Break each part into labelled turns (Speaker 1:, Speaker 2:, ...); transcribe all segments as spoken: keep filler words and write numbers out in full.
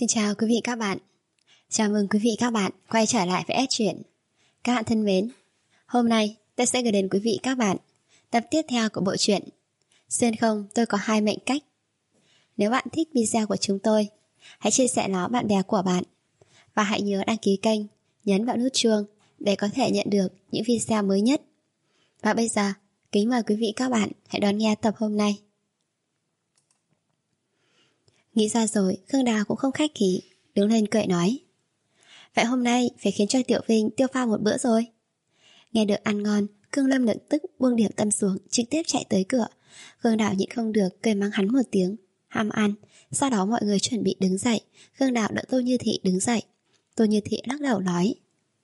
Speaker 1: Xin chào quý vị các bạn. Chào mừng quý vị các bạn quay trở lại với S Truyện. Các bạn thân mến, hôm nay tôi sẽ gửi đến quý vị các bạn tập tiếp theo của bộ truyện Xuyên không tôi có hai mệnh cách. Nếu bạn thích video của chúng tôi, hãy chia sẻ nó bạn bè của bạn và hãy nhớ đăng ký kênh, nhấn vào nút chuông để có thể nhận được những video mới nhất. Và bây giờ, kính mời quý vị các bạn hãy đón nghe tập hôm nay. Nghĩ ra rồi, Khương Đào cũng không khách khí, đứng lên cười nói: vậy hôm nay phải khiến cho Tiểu Vinh tiêu pha một bữa rồi. Nghe được ăn ngon, Khương Lâm lập tức buông điểm tâm xuống, trực tiếp chạy tới cửa. Khương Đào nhịn không được, cười mắng hắn một tiếng, ham ăn. Sau đó mọi người chuẩn bị đứng dậy. Khương Đào đỡ Tô Như Thị đứng dậy. Tô Như Thị lắc đầu nói: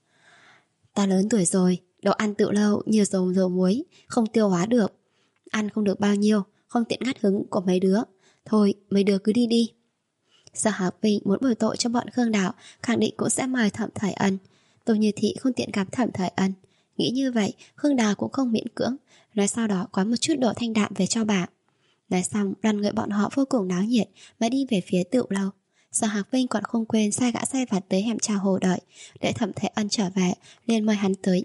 Speaker 1: ta lớn tuổi rồi, đồ ăn tự lâu nhiều dầu dầu muối, không tiêu hóa được. Ăn không được bao nhiêu, không tiện ngắt hứng của mấy đứa. Thôi, mấy đứa cứ đi đi. Sở Hạc Vinh muốn bồi tội cho bọn Khương Đào, khẳng định cũng sẽ mời Thẩm Thời Ân. Tô Như Thị không tiện gặp Thẩm Thời Ân. Nghĩ như vậy, Khương Đào cũng không miễn cưỡng, nói sau đó có một chút độ thanh đạm về cho bà. Nói xong, đoàn người bọn họ vô cùng náo nhiệt mà đi về phía tựu lâu. Sở Hạc Vinh còn không quên sai gã sai vặt tới hẻm trà hồ đợi, để Thẩm Thời Ân trở về, liền mời hắn tới.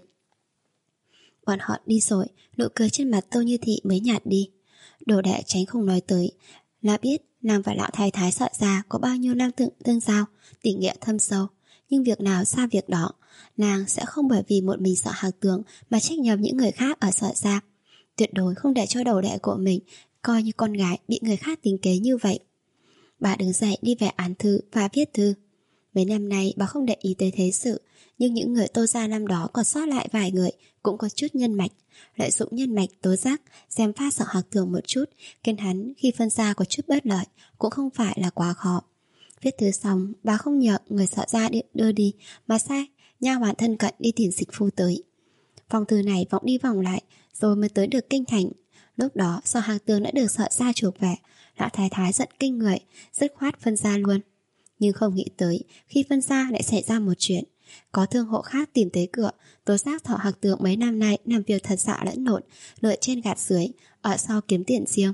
Speaker 1: Bọn họ đi rồi, nụ cười trên mặt Tô Như Thị mới nhạt đi. Đồ đệ tránh không nói tới, là biết nàng và lão thái thái Sợ Gia có bao nhiêu năm tương, tương giao, tình nghĩa thâm sâu. Nhưng việc nào xa việc đó, nàng sẽ không bởi vì một mình Sợ Hạc Tướng mà trách nhầm những người khác ở Sợ Gia. Tuyệt đối không để cho đầu đệ của mình coi như con gái bị người khác tính kế như vậy. Bà đứng dậy đi về án thư và viết thư. Mấy năm nay bà không để ý tới thế sự, nhưng những người Tô gia năm đó còn sót lại vài người cũng có chút nhân mạch, lợi dụng nhân mạch tố giác, xem pha Sợ Hạc Tường một chút, khiến hắn khi phân gia có chút bất lợi cũng không phải là quá khó. Viết thư xong, bà không nhờ người Sợ gia đưa đi, mà sai nha hoàn thân cận đi tìm dịch phu tới. Phòng thư này vọng đi vòng lại rồi mới tới được kinh thành. Lúc đó Sợ Hạc Tường đã được Sợ gia chuộc về, lão thái thái giận kinh người, dứt khoát phân gia luôn. Nhưng không nghĩ tới khi phân gia lại xảy ra một chuyện. Có thương hộ khác tìm tới cửa, tố giác Sợ Hạc Tường mấy năm nay làm việc thật dạ lẫn lộn, lợi trên gạt dưới, ở sau kiếm tiền riêng.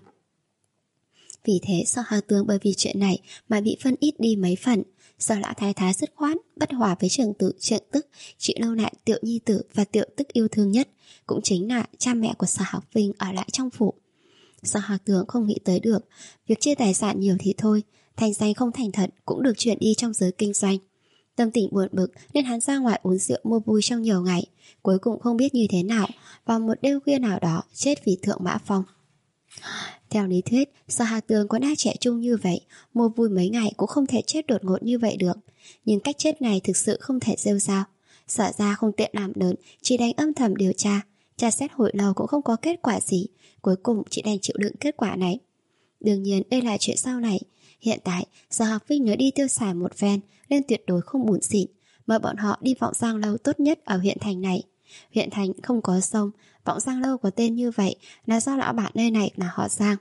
Speaker 1: Vì thế Sợ Hạc Tường bởi vì chuyện này mà bị phân ít đi mấy phần. Sợ lão thái thái dứt khoát bất hòa với trưởng tử trượng tức, chị lâu lại Tiểu Nhi tử và Tiểu Tức yêu thương nhất, cũng chính là cha mẹ của Sở Hạc Vinh ở lại trong phủ. Sở Hạc Tường không nghĩ tới được, việc chia tài sản nhiều thì thôi, thành danh không thành thật cũng được chuyển đi trong giới kinh doanh. Tâm tình buồn bực nên hắn ra ngoài uống rượu mua vui trong nhiều ngày, cuối cùng không biết như thế nào, vào một đêm khuya nào đó chết vì thượng mã phong. Theo lý thuyết, Sở Hạc Tường có đã trẻ trung như vậy, mua vui mấy ngày cũng không thể chết đột ngột như vậy được. Nhưng cách chết này thực sự không thể rêu rao. Sở ra không tiện làm lớn, chỉ đành âm thầm điều tra. Tra xét hồi lâu cũng không có kết quả gì, cuối cùng chỉ đành chịu đựng kết quả này. Đương nhiên đây là chuyện sau này. Hiện tại, Sở Hạc Vinh nói đi tiêu xài một phen nên tuyệt đối không buồn xịn, mời bọn họ đi Vọng Giang Lâu tốt nhất ở huyện thành này. Huyện thành không có sông, Vọng Giang Lâu có tên như vậy là do lão bản nơi này là họ Giang.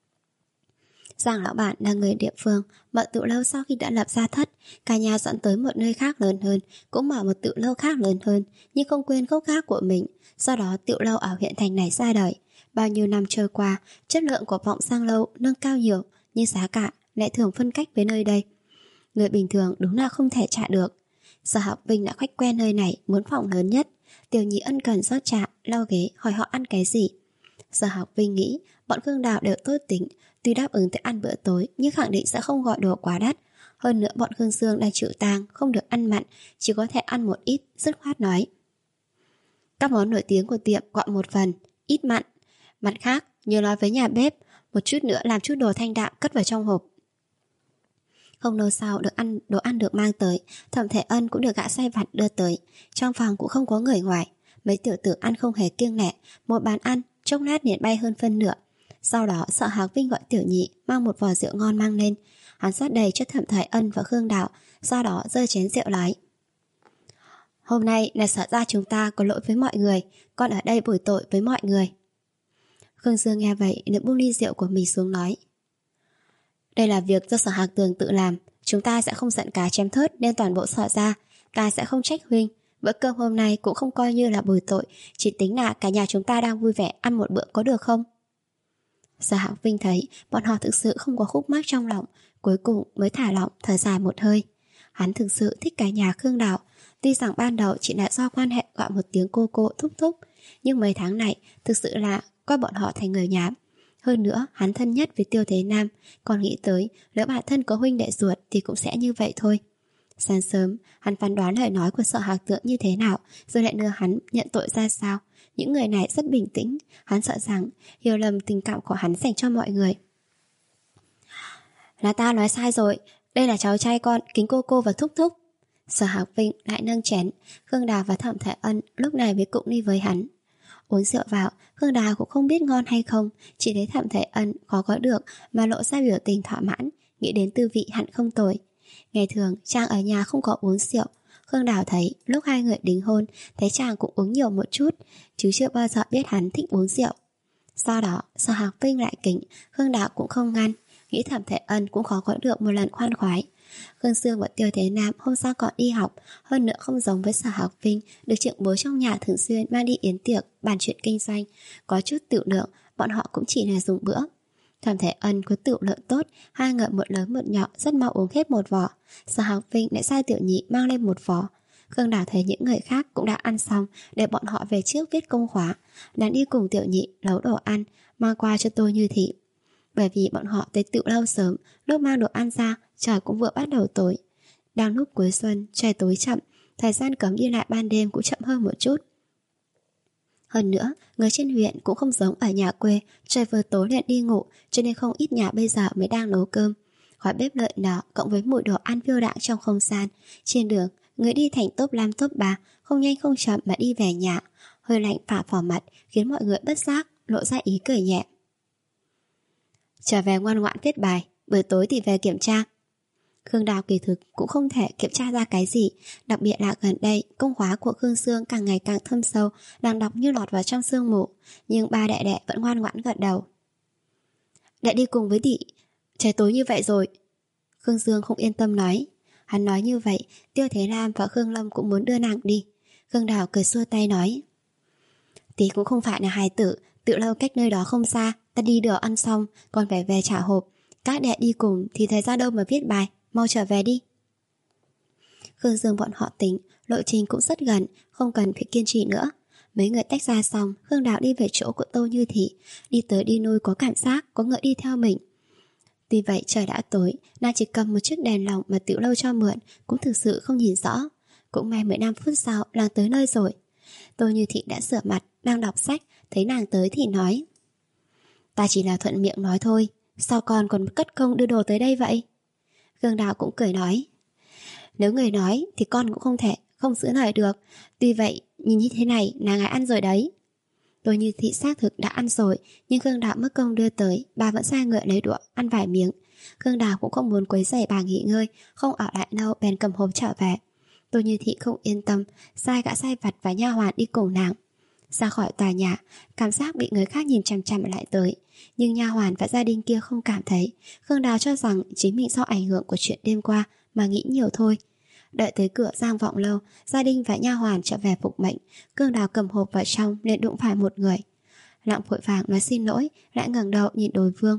Speaker 1: Giang lão bản là người địa phương, mở tự lâu sau khi đã lập gia thất, cả nhà dọn tới một nơi khác lớn hơn, cũng mở một tự lâu khác lớn hơn, nhưng không quên gốc gác của mình. Do đó tự lâu ở huyện thành này ra đời. Bao nhiêu năm trôi qua, chất lượng của Vọng Giang Lâu nâng cao nhiều, nhưng giá cả lại thường phân cách với nơi đây. Người bình thường đúng là không thể trả được. Sở Hạc Vinh đã khách quen nơi này, muốn phòng lớn nhất. Tiểu Nhị ân cần rót trà, lau ghế, hỏi họ ăn cái gì. Sở Hạc Vinh nghĩ bọn Khương Đào đều tốt tính, tuy đáp ứng tới ăn bữa tối nhưng khẳng định sẽ không gọi đồ quá đắt. Hơn nữa bọn Khương Dương đang chịu tang, không được ăn mặn, chỉ có thể ăn một ít, dứt khoát nói: các món nổi tiếng của tiệm gọi một phần, ít mặn. Mặt khác, nhớ nói với nhà bếp, một chút nữa làm chút đồ thanh đạm cất vào trong hộp. Không lâu sau được ăn đồ ăn được mang tới, Thẩm Thể Ân cũng được gã sai vặt đưa tới. Trong phòng cũng không có người ngoài, mấy tiểu tử ăn không hề kiêng nể, một bàn ăn chốc lát liền bay hơn phân nửa. Sau đó Sở Hạc Vinh gọi Tiểu Nhị mang một vò rượu ngon mang lên, hắn rót đầy cho Thẩm Thời Ân và Khương Đào, sau đó giơ chén rượu nói: hôm nay là Sở gia chúng ta có lỗi với mọi người, con ở đây bồi tội với mọi người. Khương Dương nghe vậy liền buông ly rượu của mình xuống nói: đây là việc do Sở Hạc Tường tự làm, chúng ta sẽ không giận cá chém thớt nên toàn bộ Sở gia, ta sẽ không trách huynh. Bữa cơm hôm nay cũng không coi như là bồi tội, chỉ tính là cả nhà chúng ta đang vui vẻ ăn một bữa có được không? Sở Hạc Vinh thấy bọn họ thực sự không có khúc mắc trong lòng, cuối cùng mới thả lỏng thở dài một hơi. Hắn thực sự thích cái nhà Khương Đào. Tuy rằng ban đầu chỉ là do quan hệ gọi một tiếng cô cô thúc thúc, nhưng mấy tháng này thực sự là coi bọn họ thành người nhà. Hơn nữa hắn thân nhất với Tiêu Thế Nam, còn nghĩ tới nếu bản thân có huynh đệ ruột thì cũng sẽ như vậy thôi. Sáng sớm hắn phán đoán lời nói của Sở Hạc Tượng như thế nào, rồi lại đưa hắn nhận tội ra sao. Những người này rất bình tĩnh, hắn sợ rằng hiểu lầm tình cảm của hắn dành cho mọi người. Là ta nói sai rồi, đây là cháu trai con, kính cô cô và thúc thúc. Sở Hạc Vinh lại nâng chén. Khương Đào và Thẩm Thái Ân lúc này mới cùng đi với hắn. Uống rượu vào, Khương Đào cũng không biết ngon hay không, chỉ thấy Thẩm Thái Ân khó có được mà lộ ra biểu tình thỏa mãn, nghĩ đến tư vị hẳn không tồi. Ngày thường chàng ở nhà không có uống rượu. Khương Đào thấy lúc hai người đính hôn, thấy chàng cũng uống nhiều một chút, chứ chưa bao giờ biết hắn thích uống rượu. Sau đó Sở Hạc Vinh lại kính, Khương Đào cũng không ngăn, nghĩ Thẩm Thái Ân cũng khó có được một lần khoan khoái. Khương Sương và Tiêu Thế Nam hôm sau còn đi học, hơn nữa không giống với Sở Hạc Vinh được trưởng bối trong nhà thường xuyên mang đi yến tiệc bàn chuyện kinh doanh, có chút tiểu lượng, bọn họ cũng chỉ là dùng bữa. Thẩm Thái Ân có tiểu lượng tốt, hai người một lớn một nhỏ rất mau uống hết một vỏ. Sở Hạc Vinh lại sai tiểu nhị mang lên một vỏ. Khương Đào thấy những người khác cũng đã ăn xong, để bọn họ về trước viết công khóa, đang đi cùng tiểu nhị nấu đồ ăn mang qua cho Tô Như Thị. Bởi vì bọn họ tới tiểu lâu sớm, lúc mang đồ ăn ra trời cũng vừa bắt đầu tối. Đang lúc cuối xuân, trời tối chậm, thời gian cấm đi lại ban đêm cũng chậm hơn một chút. Hơn nữa, người trên huyện cũng không giống ở nhà quê, trời vừa tối liền đi ngủ, cho nên không ít nhà bây giờ mới đang nấu cơm. Khói bếp lợn nở cộng với mùi đồ ăn phiêu đãng trong không gian. Trên đường, người đi thành top năm top ba, không nhanh không chậm mà đi về nhà. Hơi lạnh phả vào mặt khiến mọi người bất giác lộ ra ý cười nhẹ. Trở về ngoan ngoãn viết bài, buổi tối thì về kiểm tra. Khương Đào kỳ thực cũng không thể kiểm tra ra cái gì, đặc biệt là gần đây công khóa của Khương Sương càng ngày càng thâm sâu, đang đọc như lọt vào trong sương mù, nhưng ba đệ đệ vẫn ngoan ngoãn gật đầu. Đệ đi cùng với Thị, trời tối như vậy rồi. Khương Sương không yên tâm nói. Hắn nói như vậy, Tiêu Thế Lam và Khương Lâm cũng muốn đưa nàng đi. Khương Đào cười xua tay nói, Tí cũng không phải là hài tử, tự lâu cách nơi đó không xa, ta đi được ăn xong còn phải về trả hộp. Các đệ đi cùng thì thời gian đâu mà viết bài, mau trở về đi. Khương Dương bọn họ tính lộ trình cũng rất gần, không cần phải kiên trì nữa. Mấy người tách ra xong, Khương Đào đi về chỗ của Tô Như Thị. Đi tới đi lui có cảm giác có người đi theo mình. Tuy vậy trời đã tối, nàng chỉ cầm một chiếc đèn lồng mà tiểu lâu cho mượn, cũng thực sự không nhìn rõ. Cũng may mười lăm phút sau nàng tới nơi rồi. Tô Như Thị đã rửa mặt, đang đọc sách, thấy nàng tới thì nói, ta chỉ là thuận miệng nói thôi, sao con còn cất công đưa đồ tới đây vậy? Khương Đào cũng cười nói, nếu người nói thì con cũng không thể không giữ lời được. Tuy vậy nhìn như thế này là ngài ăn rồi đấy. Tô Như Thị xác thực đã ăn rồi, nhưng Khương Đào mất công đưa tới, bà vẫn sai người lấy đũa ăn vài miếng. Khương Đào cũng không muốn quấy rầy bà nghỉ ngơi, không ở lại đâu bèn cầm hộp trở về. Tô Như Thị không yên tâm, sai gã sai vặt và nha hoàn đi cùng nàng. Ra khỏi tòa nhà, cảm giác bị người khác nhìn chằm chằm lại tới, nhưng nha hoàn và gia đình kia không cảm thấy. Khương Đào cho rằng chính mình do ảnh hưởng của chuyện đêm qua mà nghĩ nhiều thôi. Đợi tới cửa Giang Vọng Lâu, gia đình và nha hoàn trở về phục mệnh. Khương Đào cầm hộp vào trong nên đụng phải một người. Lặng vội vàng nói xin lỗi, lại ngẩng đầu nhìn đối phương.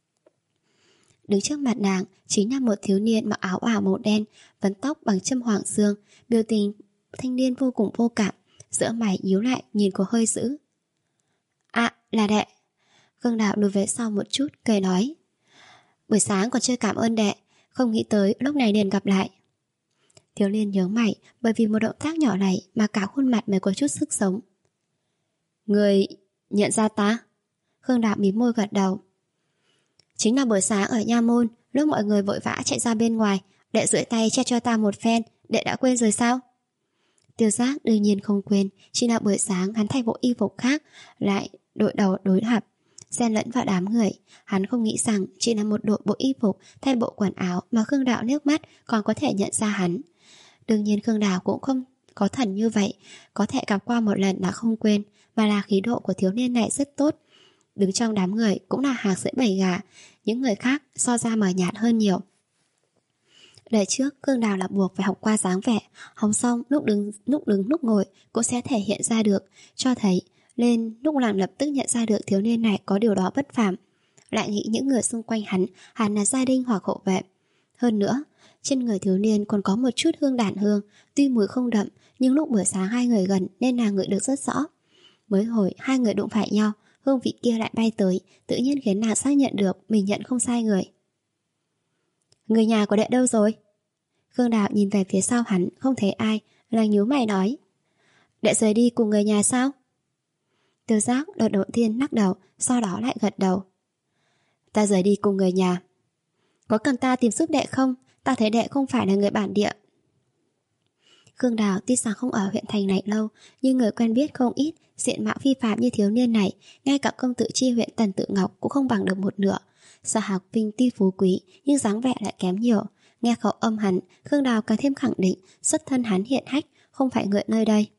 Speaker 1: Đứng trước mặt nàng chính là một thiếu niên mặc áo ả màu đen, vấn tóc bằng châm hoàng dương, biểu tình thanh niên vô cùng vô cảm, giữa mày nhíu lại nhìn có hơi dữ. À, là đệ. Khương Đào lùi về sau một chút, cười nói, buổi sáng còn chưa cảm ơn đệ, không nghĩ tới lúc này liền gặp lại. Thiếu niên nhớ mày, bởi vì một động tác nhỏ này mà cả khuôn mặt mới có chút sức sống. Người nhận ra ta? Khương Đào mím môi gật đầu. Chính là buổi sáng ở nha môn, lúc mọi người vội vã chạy ra bên ngoài, đệ duỗi tay che cho ta một phen, đệ đã quên rồi sao? Tiêu Giác đương nhiên không quên, chỉ là buổi sáng hắn thay bộ y phục khác, lại đội đầu đối hợp, xen lẫn vào đám người. Hắn không nghĩ rằng chỉ là một đội bộ y phục thay bộ quần áo mà Khương Đào nước mắt còn có thể nhận ra hắn. Đương nhiên Khương Đào cũng không có thần như vậy, có thể gặp qua một lần đã không quên, mà là khí độ của thiếu niên này rất tốt. Đứng trong đám người cũng là hạc sữa bầy gà, những người khác so ra mờ nhạt hơn nhiều. Đời trước Khương Đào là buộc phải học qua dáng vẻ, học xong lúc đứng lúc đứng lúc ngồi cũng sẽ thể hiện ra được, cho thấy lên lúc làm lập tức nhận ra được thiếu niên này có điều đó bất phàm. lại nghĩ những người xung quanh hắn hẳn là gia đình hoặc hộ vệ. Hơn nữa, trên người thiếu niên còn có một chút hương đàn hương, tuy mùi không đậm, nhưng lúc buổi sáng hai người gần nên nàng ngửi được rất rõ. Mới hồi hai người đụng phải nhau, hương vị kia lại bay tới, tự nhiên khiến nàng xác nhận được mình nhận không sai người. Người nhà của đệ đâu rồi? Khương Đào nhìn về phía sau hắn, không thấy ai, nàng nhíu mày nói. Đệ rời đi cùng người nhà sao? Tiêu Giác đột đột thiên lắc đầu, sau đó lại gật đầu. Ta rời đi cùng người nhà. Có cần ta tìm giúp đệ không? Ta thấy đệ không phải là người bản địa. Khương Đào tuy rằng không ở huyện thành này lâu, nhưng người quen biết không ít, diện mạo phi phàm như thiếu niên này, ngay cả công tử chi huyện Tần Tự Ngọc cũng không bằng được một nửa. Sở Hạc Vinh tuy phú quý, nhưng dáng vẻ lại kém nhiều. Nghe khẩu âm hắn, Khương Đào càng thêm khẳng định xuất thân hắn hiện hách, không phải người nơi đây.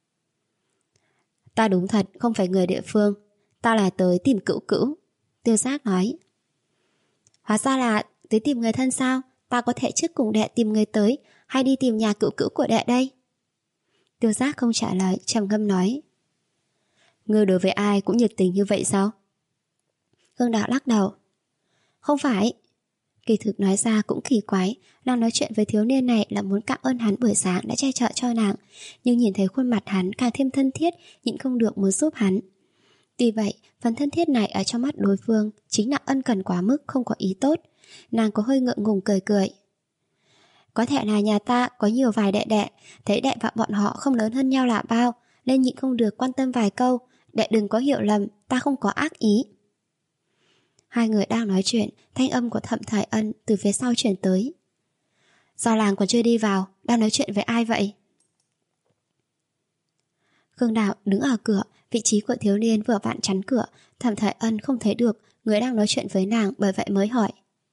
Speaker 1: Ta đúng thật không phải người địa phương, ta là tới tìm cữu cữu. Tiêu Giác nói. Hóa ra là tới tìm người thân sao? Ta có thể trước cùng đệ tìm người tới, hay đi tìm nhà cữu cữu của đệ đây? Tiêu Giác không trả lời, trầm ngâm nói. Ngươi đối với ai cũng nhiệt tình như vậy sao? Khương Đào lắc đầu. Không phải. Kỳ thực nói ra cũng kỳ quái, nàng nói chuyện với thiếu niên này là muốn cảm ơn hắn buổi sáng đã che chở cho nàng, nhưng nhìn thấy khuôn mặt hắn càng thêm thân thiết, nhịn không được muốn giúp hắn. Tuy vậy, phần thân thiết này ở trong mắt đối phương chính là ân cần quá mức, không có ý tốt. Nàng có hơi ngượng ngùng cười cười. Có thể là nhà ta có nhiều vài đệ đệ, thấy đệ và bọn họ không lớn hơn nhau là bao, nên nhịn không được quan tâm vài câu. Đệ đừng có hiểu lầm, ta không có ác ý. Hai người đang nói chuyện, thanh âm của Thẩm Thời Ân từ phía sau chuyển tới. Giao Làng còn chưa đi vào, đang nói chuyện với ai vậy? Khương Đào đứng ở cửa, vị trí của thiếu niên vừa vặn chắn cửa. Thẩm Thời Ân không thấy được người đang nói chuyện với nàng, bởi vậy mới hỏi.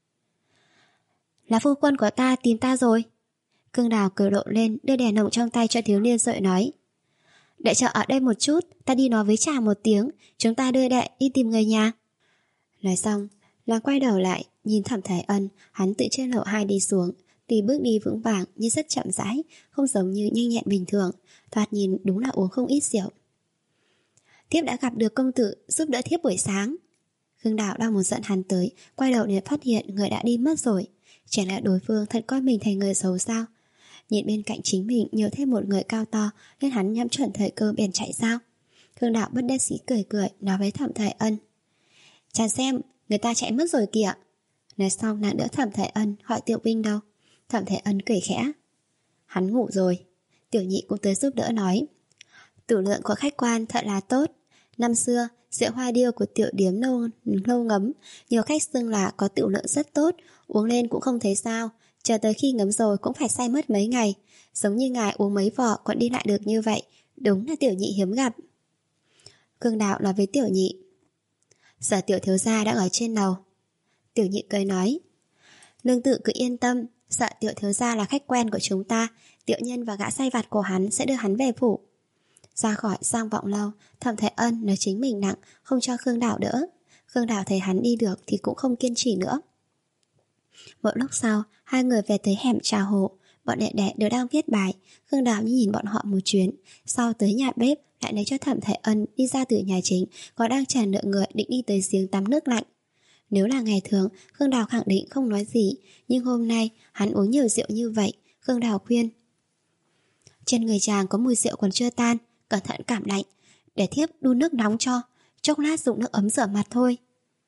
Speaker 1: Là phu quân của ta tìm ta rồi. Khương Đào cười rộ lên, đưa đèn nồng trong tay cho thiếu niên rồi nói. Đệ chờ ở đây một chút, ta đi nói với chàng một tiếng, chúng ta đưa đệ đi tìm người nhà. Nói xong, nàng quay đầu lại, nhìn Thẩm Thời Ân, hắn từ trên lầu hai đi xuống, tuy bước đi vững vàng nhưng rất chậm rãi, không giống như nhanh nhẹn bình thường, thoạt nhìn đúng là uống không ít rượu. Thiếp đã gặp được công tử giúp đỡ thiếp buổi sáng. Khương Đào đang muốn dẫn hắn tới, quay đầu để phát hiện người đã đi mất rồi. Chẳng lẽ đối phương thật coi mình thành người xấu sao? Nhìn bên cạnh chính mình nhiều thêm một người cao to, nên hắn nhắm chuẩn thời cơ bèn chạy sao? Khương Đào bất đắc dĩ cười cười nói với Thẩm Thời Ân. Chàng xem, người ta chạy mất rồi kìa. Nói xong nàng đỡ Thẩm Thời Ân, hỏi Tiểu Vinh đâu. Thẩm Thời Ân cười khẽ. Hắn ngủ rồi. Tiểu Nhị cũng tới giúp đỡ nói. Tửu lượng của khách quan thật là tốt. Năm xưa, rượu hoa điêu của tiểu điếm lâu, lâu ngấm, nhiều khách xưng là có tửu lượng rất tốt, uống lên cũng không thấy sao, chờ tới khi ngấm rồi cũng phải say mất mấy ngày. Giống như ngài uống mấy vỏ còn đi lại được như vậy, đúng là Tiểu Nhị hiếm gặp. Khương Đào nói với Tiểu Nhị. Giờ tiểu thiếu gia đang ở trên lầu. Tiểu Nhị cười nói. Nương tự cứ yên tâm, sợ tiểu thiếu gia là khách quen của chúng ta, tiểu nhân và gã sai vặt của hắn sẽ đưa hắn về phủ. Ra khỏi sang vọng lâu, Thẩm Thời Ân nói chính mình nặng, không cho Khương Đào đỡ. Khương Đào thấy hắn đi được thì cũng không kiên trì nữa. Một lúc sau, hai người về tới hẻm trà hồ. Bọn đệ đệ đều đang viết bài. Khương Đào nhìn bọn họ một chuyến, sau tới nhà bếp lại lấy cho Thẩm Thời Ân đi ra từ nhà chính, có đang chờ nợ người định đi tới giếng tắm nước lạnh. Nếu là ngày thường, Khương Đào khẳng định không nói gì, nhưng hôm nay hắn uống nhiều rượu như vậy. Khương Đào khuyên. Trên người chàng có mùi rượu còn chưa tan, cẩn thận cảm lạnh, để thiếp đun nước nóng cho, chốc lát dùng nước ấm rửa mặt thôi.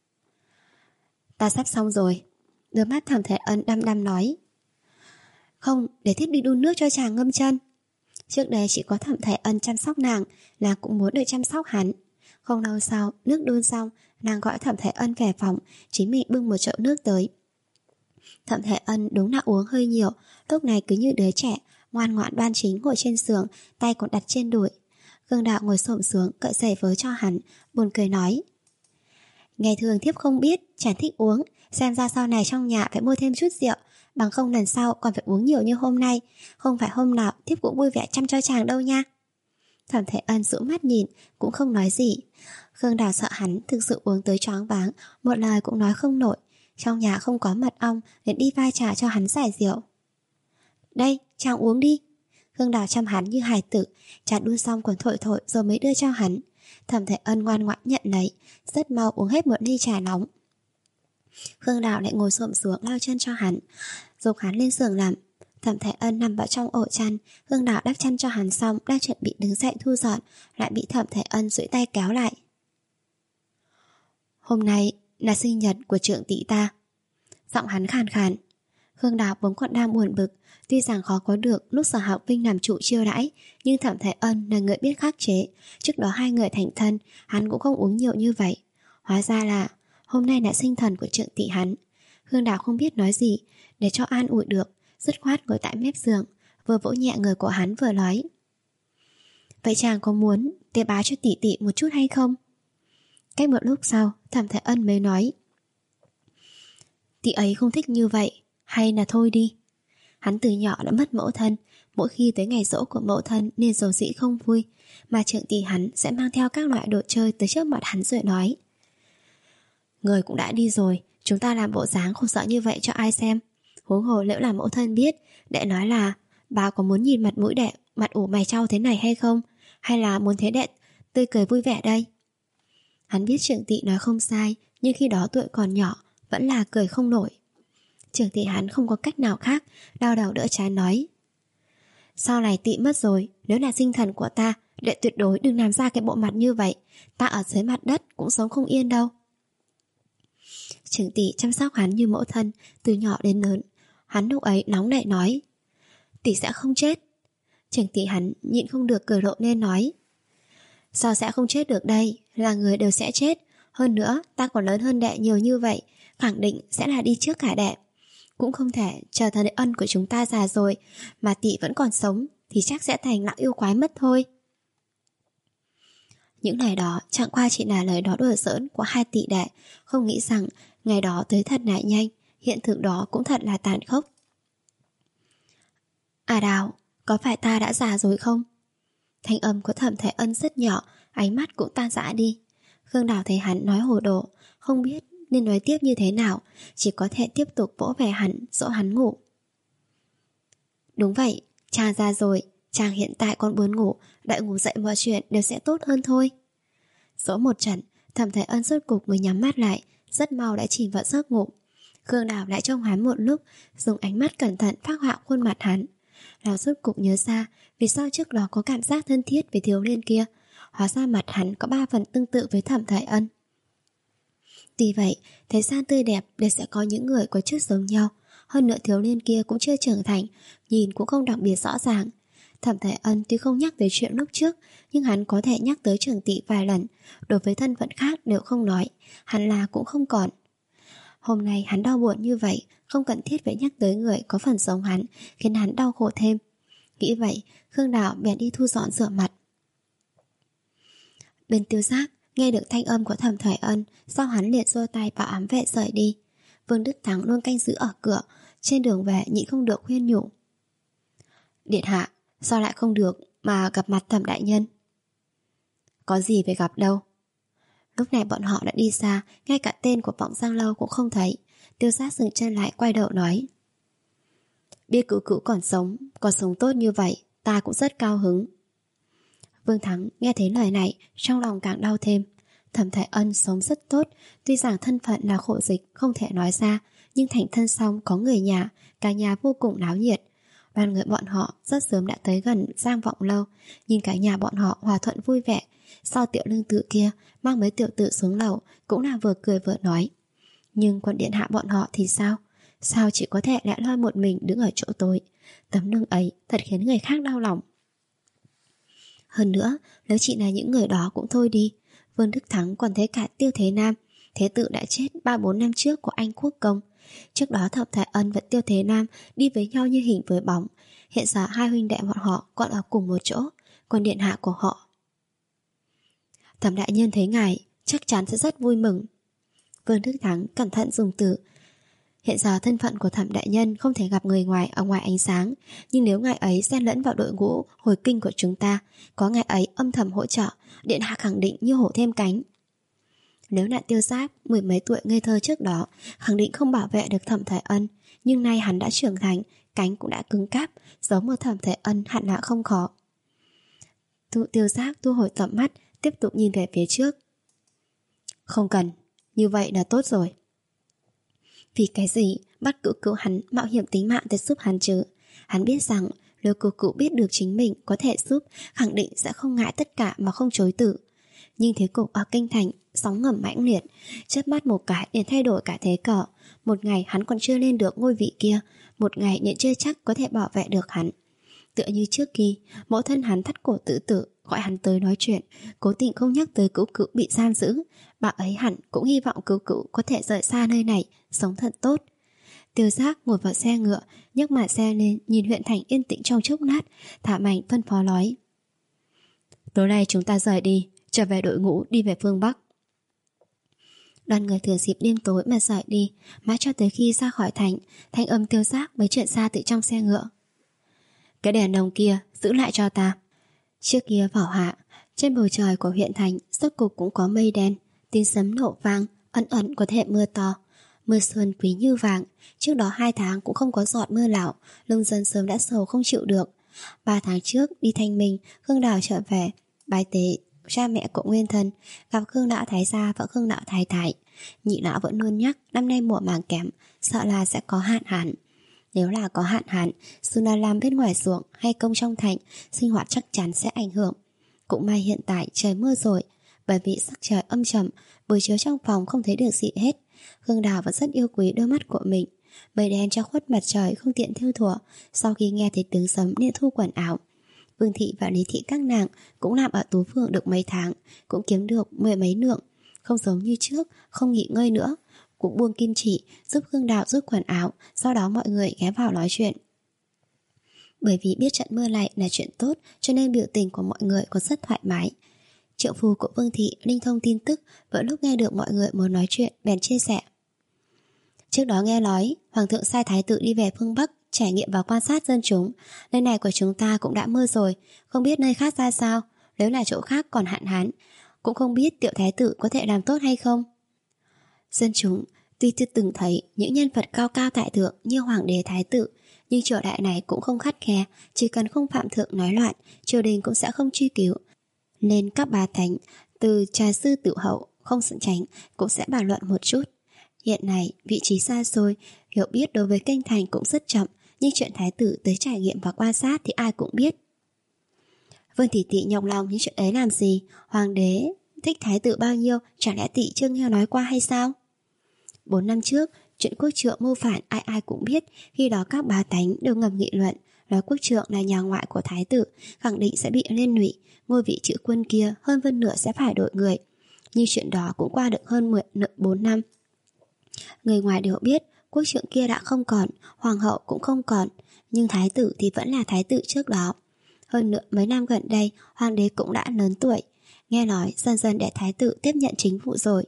Speaker 1: Ta sắp xong rồi. Đôi mắt Thẩm Thời Ân đăm đăm nói. Không, để thiếp đi đun nước cho chàng ngâm chân. Trước đây chỉ có Thẩm Thời Ân chăm sóc nàng, nàng cũng muốn được chăm sóc hắn. Không lâu sau, nước đun xong, nàng gọi Thẩm Thời Ân về phòng, chính mình bưng một chậu nước tới. Thẩm Thời Ân đúng là uống hơi nhiều, lúc này cứ như đứa trẻ, ngoan ngoãn đoan chính ngồi trên giường, tay còn đặt trên đùi. Khương Đạo ngồi xổm xuống cởi giày vớ cho hắn, buồn cười nói. Ngày thường thiếp không biết, chàng thích uống, xem ra sau này trong nhà phải mua thêm chút rượu, bằng không lần sau còn phải uống nhiều như hôm nay, không phải hôm nào thiếp cũng vui vẻ chăm cho chàng đâu nha. Thẩm Thời Ân dụ mắt nhìn, cũng không nói gì. Khương Đào sợ hắn thực sự uống tới choáng váng, một lời cũng nói không nổi. Trong nhà không có mật ong nên đi pha trà cho hắn giải rượu. Đây, chàng uống đi. Khương Đào chăm hắn như hài tử, trà đun xong còn thổi thổi rồi mới đưa cho hắn. Thẩm Thời Ân ngoan ngoãn nhận lấy, rất mau uống hết một ly trà nóng. Khương Đào lại ngồi xổm xuống lau chân cho hắn, dục hắn lên giường nằm. Thẩm Thái Ân nằm vào trong ổ chăn. Khương Đào đắp chăn cho hắn xong, đang chuẩn bị đứng dậy thu dọn, lại bị Thẩm Thái Ân duỗi tay kéo lại. Hôm nay là sinh nhật của trưởng tỷ ta. Giọng hắn khàn khàn. Khương Đào vốn còn đang buồn bực. Tuy rằng khó có được lúc Sở Hạo Vinh làm chủ chiêu đãi, nhưng Thẩm Thái Ân là người biết khắc chế. Trước đó hai người thành thân, hắn cũng không uống nhiều như vậy. Hóa ra là hôm nay là sinh thần của trưởng tỷ hắn. Khương Đào không biết nói gì để cho an ủi được, dứt khoát ngồi tại mép giường, vừa vỗ nhẹ người của hắn vừa nói: Vậy chàng có muốn tế bái cho tỷ tỷ một chút hay không? Cách một lúc sau, Thẩm Thái Ân mới nói: Tỷ ấy không thích như vậy, hay là thôi đi. Hắn từ nhỏ đã mất mẫu thân, mỗi khi tới ngày giỗ của mẫu thân nên dầu dĩ không vui, mà trưởng tỷ hắn sẽ mang theo các loại đồ chơi tới trước mặt hắn rồi nói: Người cũng đã đi rồi, chúng ta làm bộ dáng không sợ như vậy cho ai xem. Huống hồ lỡ là mẫu thân biết, đệ nói là bà có muốn nhìn mặt mũi đệ mặt ủ mày trao thế này hay không, hay là muốn thấy đệ tươi cười vui vẻ đây. Hắn biết trưởng tỷ nói không sai, nhưng khi đó tuổi còn nhỏ, vẫn là cười không nổi. Trưởng tỷ hắn không có cách nào khác, đau đầu đỡ trái nói: Sau này tỷ mất rồi, nếu là sinh thần của ta, đệ tuyệt đối đừng làm ra cái bộ mặt như vậy. Ta ở dưới mặt đất cũng sống không yên đâu. Trưởng tỷ chăm sóc hắn như mẫu thân, từ nhỏ đến lớn. Hắn lúc ấy nóng nảy nói: Tỷ sẽ không chết. Trưởng tỷ hắn nhịn không được cười rộ lên nói: Sao sẽ không chết được đây, là người đều sẽ chết. Hơn nữa ta còn lớn hơn đệ nhiều như vậy, khẳng định sẽ là đi trước cả đệ. Cũng không thể chờ thần ân của chúng ta già rồi mà tỷ vẫn còn sống, thì chắc sẽ thành lão yêu quái mất thôi. Những lời đó chẳng qua chỉ là lời đó đùa giỡn của hai tỷ đệ, không nghĩ rằng ngày đó tới thật lại nhanh, hiện thực đó cũng thật là tàn khốc. À Đào, có phải ta đã già rồi không? Thanh âm của Thẩm Thái Ân rất nhỏ, ánh mắt cũng tan rã đi. Khương Đào thấy hắn nói hồ đồ, không biết nên nói tiếp như thế nào, chỉ có thể tiếp tục vỗ về hắn, dỗ hắn ngủ. Đúng vậy, chàng già rồi, chàng hiện tại còn buồn ngủ, đợi ngủ dậy mọi chuyện đều sẽ tốt hơn thôi. Dỗ một trận, Thẩm Thái Ân rốt cục mới nhắm mắt lại, rất mau đã chìm vào giấc ngủ. Khương Đào lại trông hắn một lúc, dùng ánh mắt cẩn thận phác họa khuôn mặt hắn. Đào rốt cục nhớ ra vì sao trước đó có cảm giác thân thiết với thiếu niên kia. Hóa ra mặt hắn có ba phần tương tự với Thẩm Thái Ân. Tuy vậy, thế gian tươi đẹp đều sẽ có những người có chút giống nhau. Hơn nữa thiếu niên kia cũng chưa trưởng thành, nhìn cũng không đặc biệt rõ ràng. Thẩm Thái Ân tuy không nhắc tới chuyện lúc trước, nhưng hắn có thể nhắc tới trưởng tỷ vài lần. Đối với thân phận khác nếu không nói, hắn là cũng không còn. Hôm nay hắn đau buồn như vậy, không cần thiết phải nhắc tới người có phần giống hắn, khiến hắn đau khổ thêm. Nghĩ vậy, Khương Đào bèn đi thu dọn rửa mặt. Bên Tiêu Giác nghe được thanh âm của Thẩm Thái Ân, sau hắn liệt giơ tay bảo ám vệ rời đi. Vương Đức Thắng luôn canh giữ ở cửa, trên đường về nhịn không được khuyên nhủ: Điện hạ, sao lại không được mà gặp mặt Thẩm đại nhân? Có gì phải gặp đâu. Lúc này bọn họ đã đi xa, ngay cả tên của Vọng Giang Lâu cũng không thấy. Tiêu Giác dừng chân lại quay đầu nói: Biết cửu cửu còn sống, còn sống tốt như vậy, ta cũng rất cao hứng. Vương Thắng nghe thấy lời này, trong lòng càng đau thêm. Thẩm Thái Ân sống rất tốt, tuy rằng thân phận là khổ dịch không thể nói ra, nhưng thành thân xong có người nhà, cả nhà vô cùng náo nhiệt. Đoàn người bọn họ rất sớm đã tới gần Giang Vọng Lâu, nhìn cả nhà bọn họ hòa thuận vui vẻ. Sau Tiểu Lương Tự kia mang mấy tiểu tử xuống lầu cũng là vừa cười vừa nói. Nhưng quân điện hạ bọn họ thì sao? Sao chỉ có thể lẻ loi một mình đứng ở chỗ tối? Tấm lưng ấy thật khiến người khác đau lòng. Hơn nữa, nếu chỉ là những người đó cũng thôi đi. Vương Đức Thắng còn thấy cả Tiêu Thế Nam, Thế Tự đã chết ba bốn năm trước của anh Quốc Công. Trước đó Thẩm Thái Ân và Tiêu Thế Nam đi với nhau như hình với bóng. Hiện giờ hai huynh đệ bọn họ còn ở cùng một chỗ, còn điện hạ của họ. Thẩm đại nhân thấy ngài chắc chắn sẽ rất vui mừng. Vương Đức Thắng cẩn thận dùng từ. Hiện giờ thân phận của Thẩm đại nhân không thể gặp người ngoài ở ngoài ánh sáng, nhưng nếu ngài ấy xen lẫn vào đội ngũ hồi kinh của chúng ta, có ngài ấy âm thầm hỗ trợ, điện hạ khẳng định như hổ thêm cánh. Nếu nạn Tiêu Giáp mười mấy tuổi ngây thơ trước đó khẳng định không bảo vệ được Thẩm Thái Ân, nhưng nay hắn đã trưởng thành, cánh cũng đã cứng cáp, giống một Thẩm Thái Ân hẳn là không khó. Tiêu Giáp thu hồi tầm mắt, tiếp tục nhìn về phía trước. Không cần, như vậy là tốt rồi. Vì cái gì bắt cửu cửu hắn mạo hiểm tính mạng để giúp hắn chứ? Hắn biết rằng nếu cửu cửu biết được chính mình có thể giúp, khẳng định sẽ không ngại tất cả mà không chối từ. Nhưng thế cục ở kinh thành sóng ngầm mãnh liệt, chớp mắt một cái để thay đổi cả thế cờ. Một ngày hắn còn chưa lên được ngôi vị kia, một ngày nhận chưa chắc có thể bảo vệ được hắn. Tựa như trước kia, mẫu thân hắn thắt cổ tự tử, gọi hắn tới nói chuyện, cố tình không nhắc tới cửu cửu bị giam giữ. Bà ấy hẳn cũng hy vọng cửu cửu có thể rời xa nơi này, sống thật tốt. Tiêu Giác ngồi vào xe ngựa, nhấc màn xe lên, nhìn huyện thành yên tĩnh trong chốc lát, thả mạnh phân phó nói: tối nay chúng ta rời đi, trở về đội ngũ đi về phương Bắc. Đoàn người thừa dịp đêm tối mà rời đi, mãi cho tới khi ra khỏi thành, thanh âm Tiêu Giác mới truyền ra từ trong xe ngựa: cái đèn đồng kia giữ lại cho ta. Trước kia vào hạ, trên bầu trời của huyện thành rốt cục cũng có mây đen, tiếng sấm nổ vang, ẩn ẩn có thể mưa to. Mưa xuân quý như vàng, trước đó hai tháng cũng không có giọt mưa nào, nông dân sớm đã sầu không chịu được. Ba tháng trước đi Thanh Minh, Khương Đào trở về bái tế cha mẹ của nguyên thân, gặp Khương lão thái gia và Khương lão thái thái. Nhị lão vẫn luôn nhắc năm nay mùa màng kém, sợ là sẽ có hạn hán. Nếu là có hạn hán, dù là làm bên ngoài ruộng hay công trong thành, sinh hoạt chắc chắn sẽ ảnh hưởng. Cũng may hiện tại trời mưa rồi, bởi vì sắc trời âm trầm, buổi chiếu trong phòng không thấy được gì hết. Khương Đào vẫn rất yêu quý đôi mắt của mình. Mây đen che khuất mặt trời không tiện thêu thủa. Sau khi nghe thấy tiếng sấm nên thu quần áo. Vương thị và Lý thị các nàng cũng làm ở Tú Phượng được mấy tháng, cũng kiếm được mười mấy lượng. Không giống như trước, không nghỉ ngơi nữa, cũng buông kim chỉ giúp Khương Đào rút quần áo. Sau đó mọi người ghé vào nói chuyện. Bởi vì biết trận mưa này là chuyện tốt, cho nên biểu tình của mọi người còn rất thoải mái. Triệu phù của Vương thị linh thông tin tức, vẫn lúc nghe được mọi người muốn nói chuyện bèn chia sẻ: trước đó nghe nói Hoàng thượng sai thái tử đi về phương Bắc trải nghiệm và quan sát dân chúng. Nơi này của chúng ta cũng đã mưa rồi, không biết nơi khác ra sao. Nếu là chỗ khác còn hạn hán, cũng không biết tiểu thái tử có thể làm tốt hay không. Dân chúng tuy chưa từng thấy những nhân vật cao cao tại thượng như hoàng đế thái tử, nhưng triều đại này cũng không khắt khe, chỉ cần không phạm thượng nói loạn, triều đình cũng sẽ không truy cứu. Nên các bà thánh từ trà sư tử hậu không sẵn tránh cũng sẽ bàn luận một chút. Hiện nay vị trí xa xôi, hiểu biết đối với kinh thành cũng rất chậm, nhưng chuyện thái tử tới trải nghiệm và quan sát thì ai cũng biết. Vương tỷ tỷ nhọc lòng những chuyện ấy làm gì? Hoàng đế thích thái tử bao nhiêu, chẳng lẽ tỷ chưa nghe nói qua hay sao? Bốn năm trước, chuyện quốc trượng mưu phản ai ai cũng biết. Khi đó các bá tánh đều ngầm nghị luận, nói quốc trượng là nhà ngoại của thái tử, khẳng định sẽ bị liên lụy, ngôi vị chữ quân kia hơn phân nửa sẽ phải đổi người. Nhưng chuyện đó cũng qua được hơn bốn năm. Người ngoài đều biết quốc trượng kia đã không còn, hoàng hậu cũng không còn, nhưng thái tử thì vẫn là thái tử trước đó. Hơn nữa mấy năm gần đây, hoàng đế cũng đã lớn tuổi, nghe nói dần dần để thái tử tiếp nhận chính vụ rồi.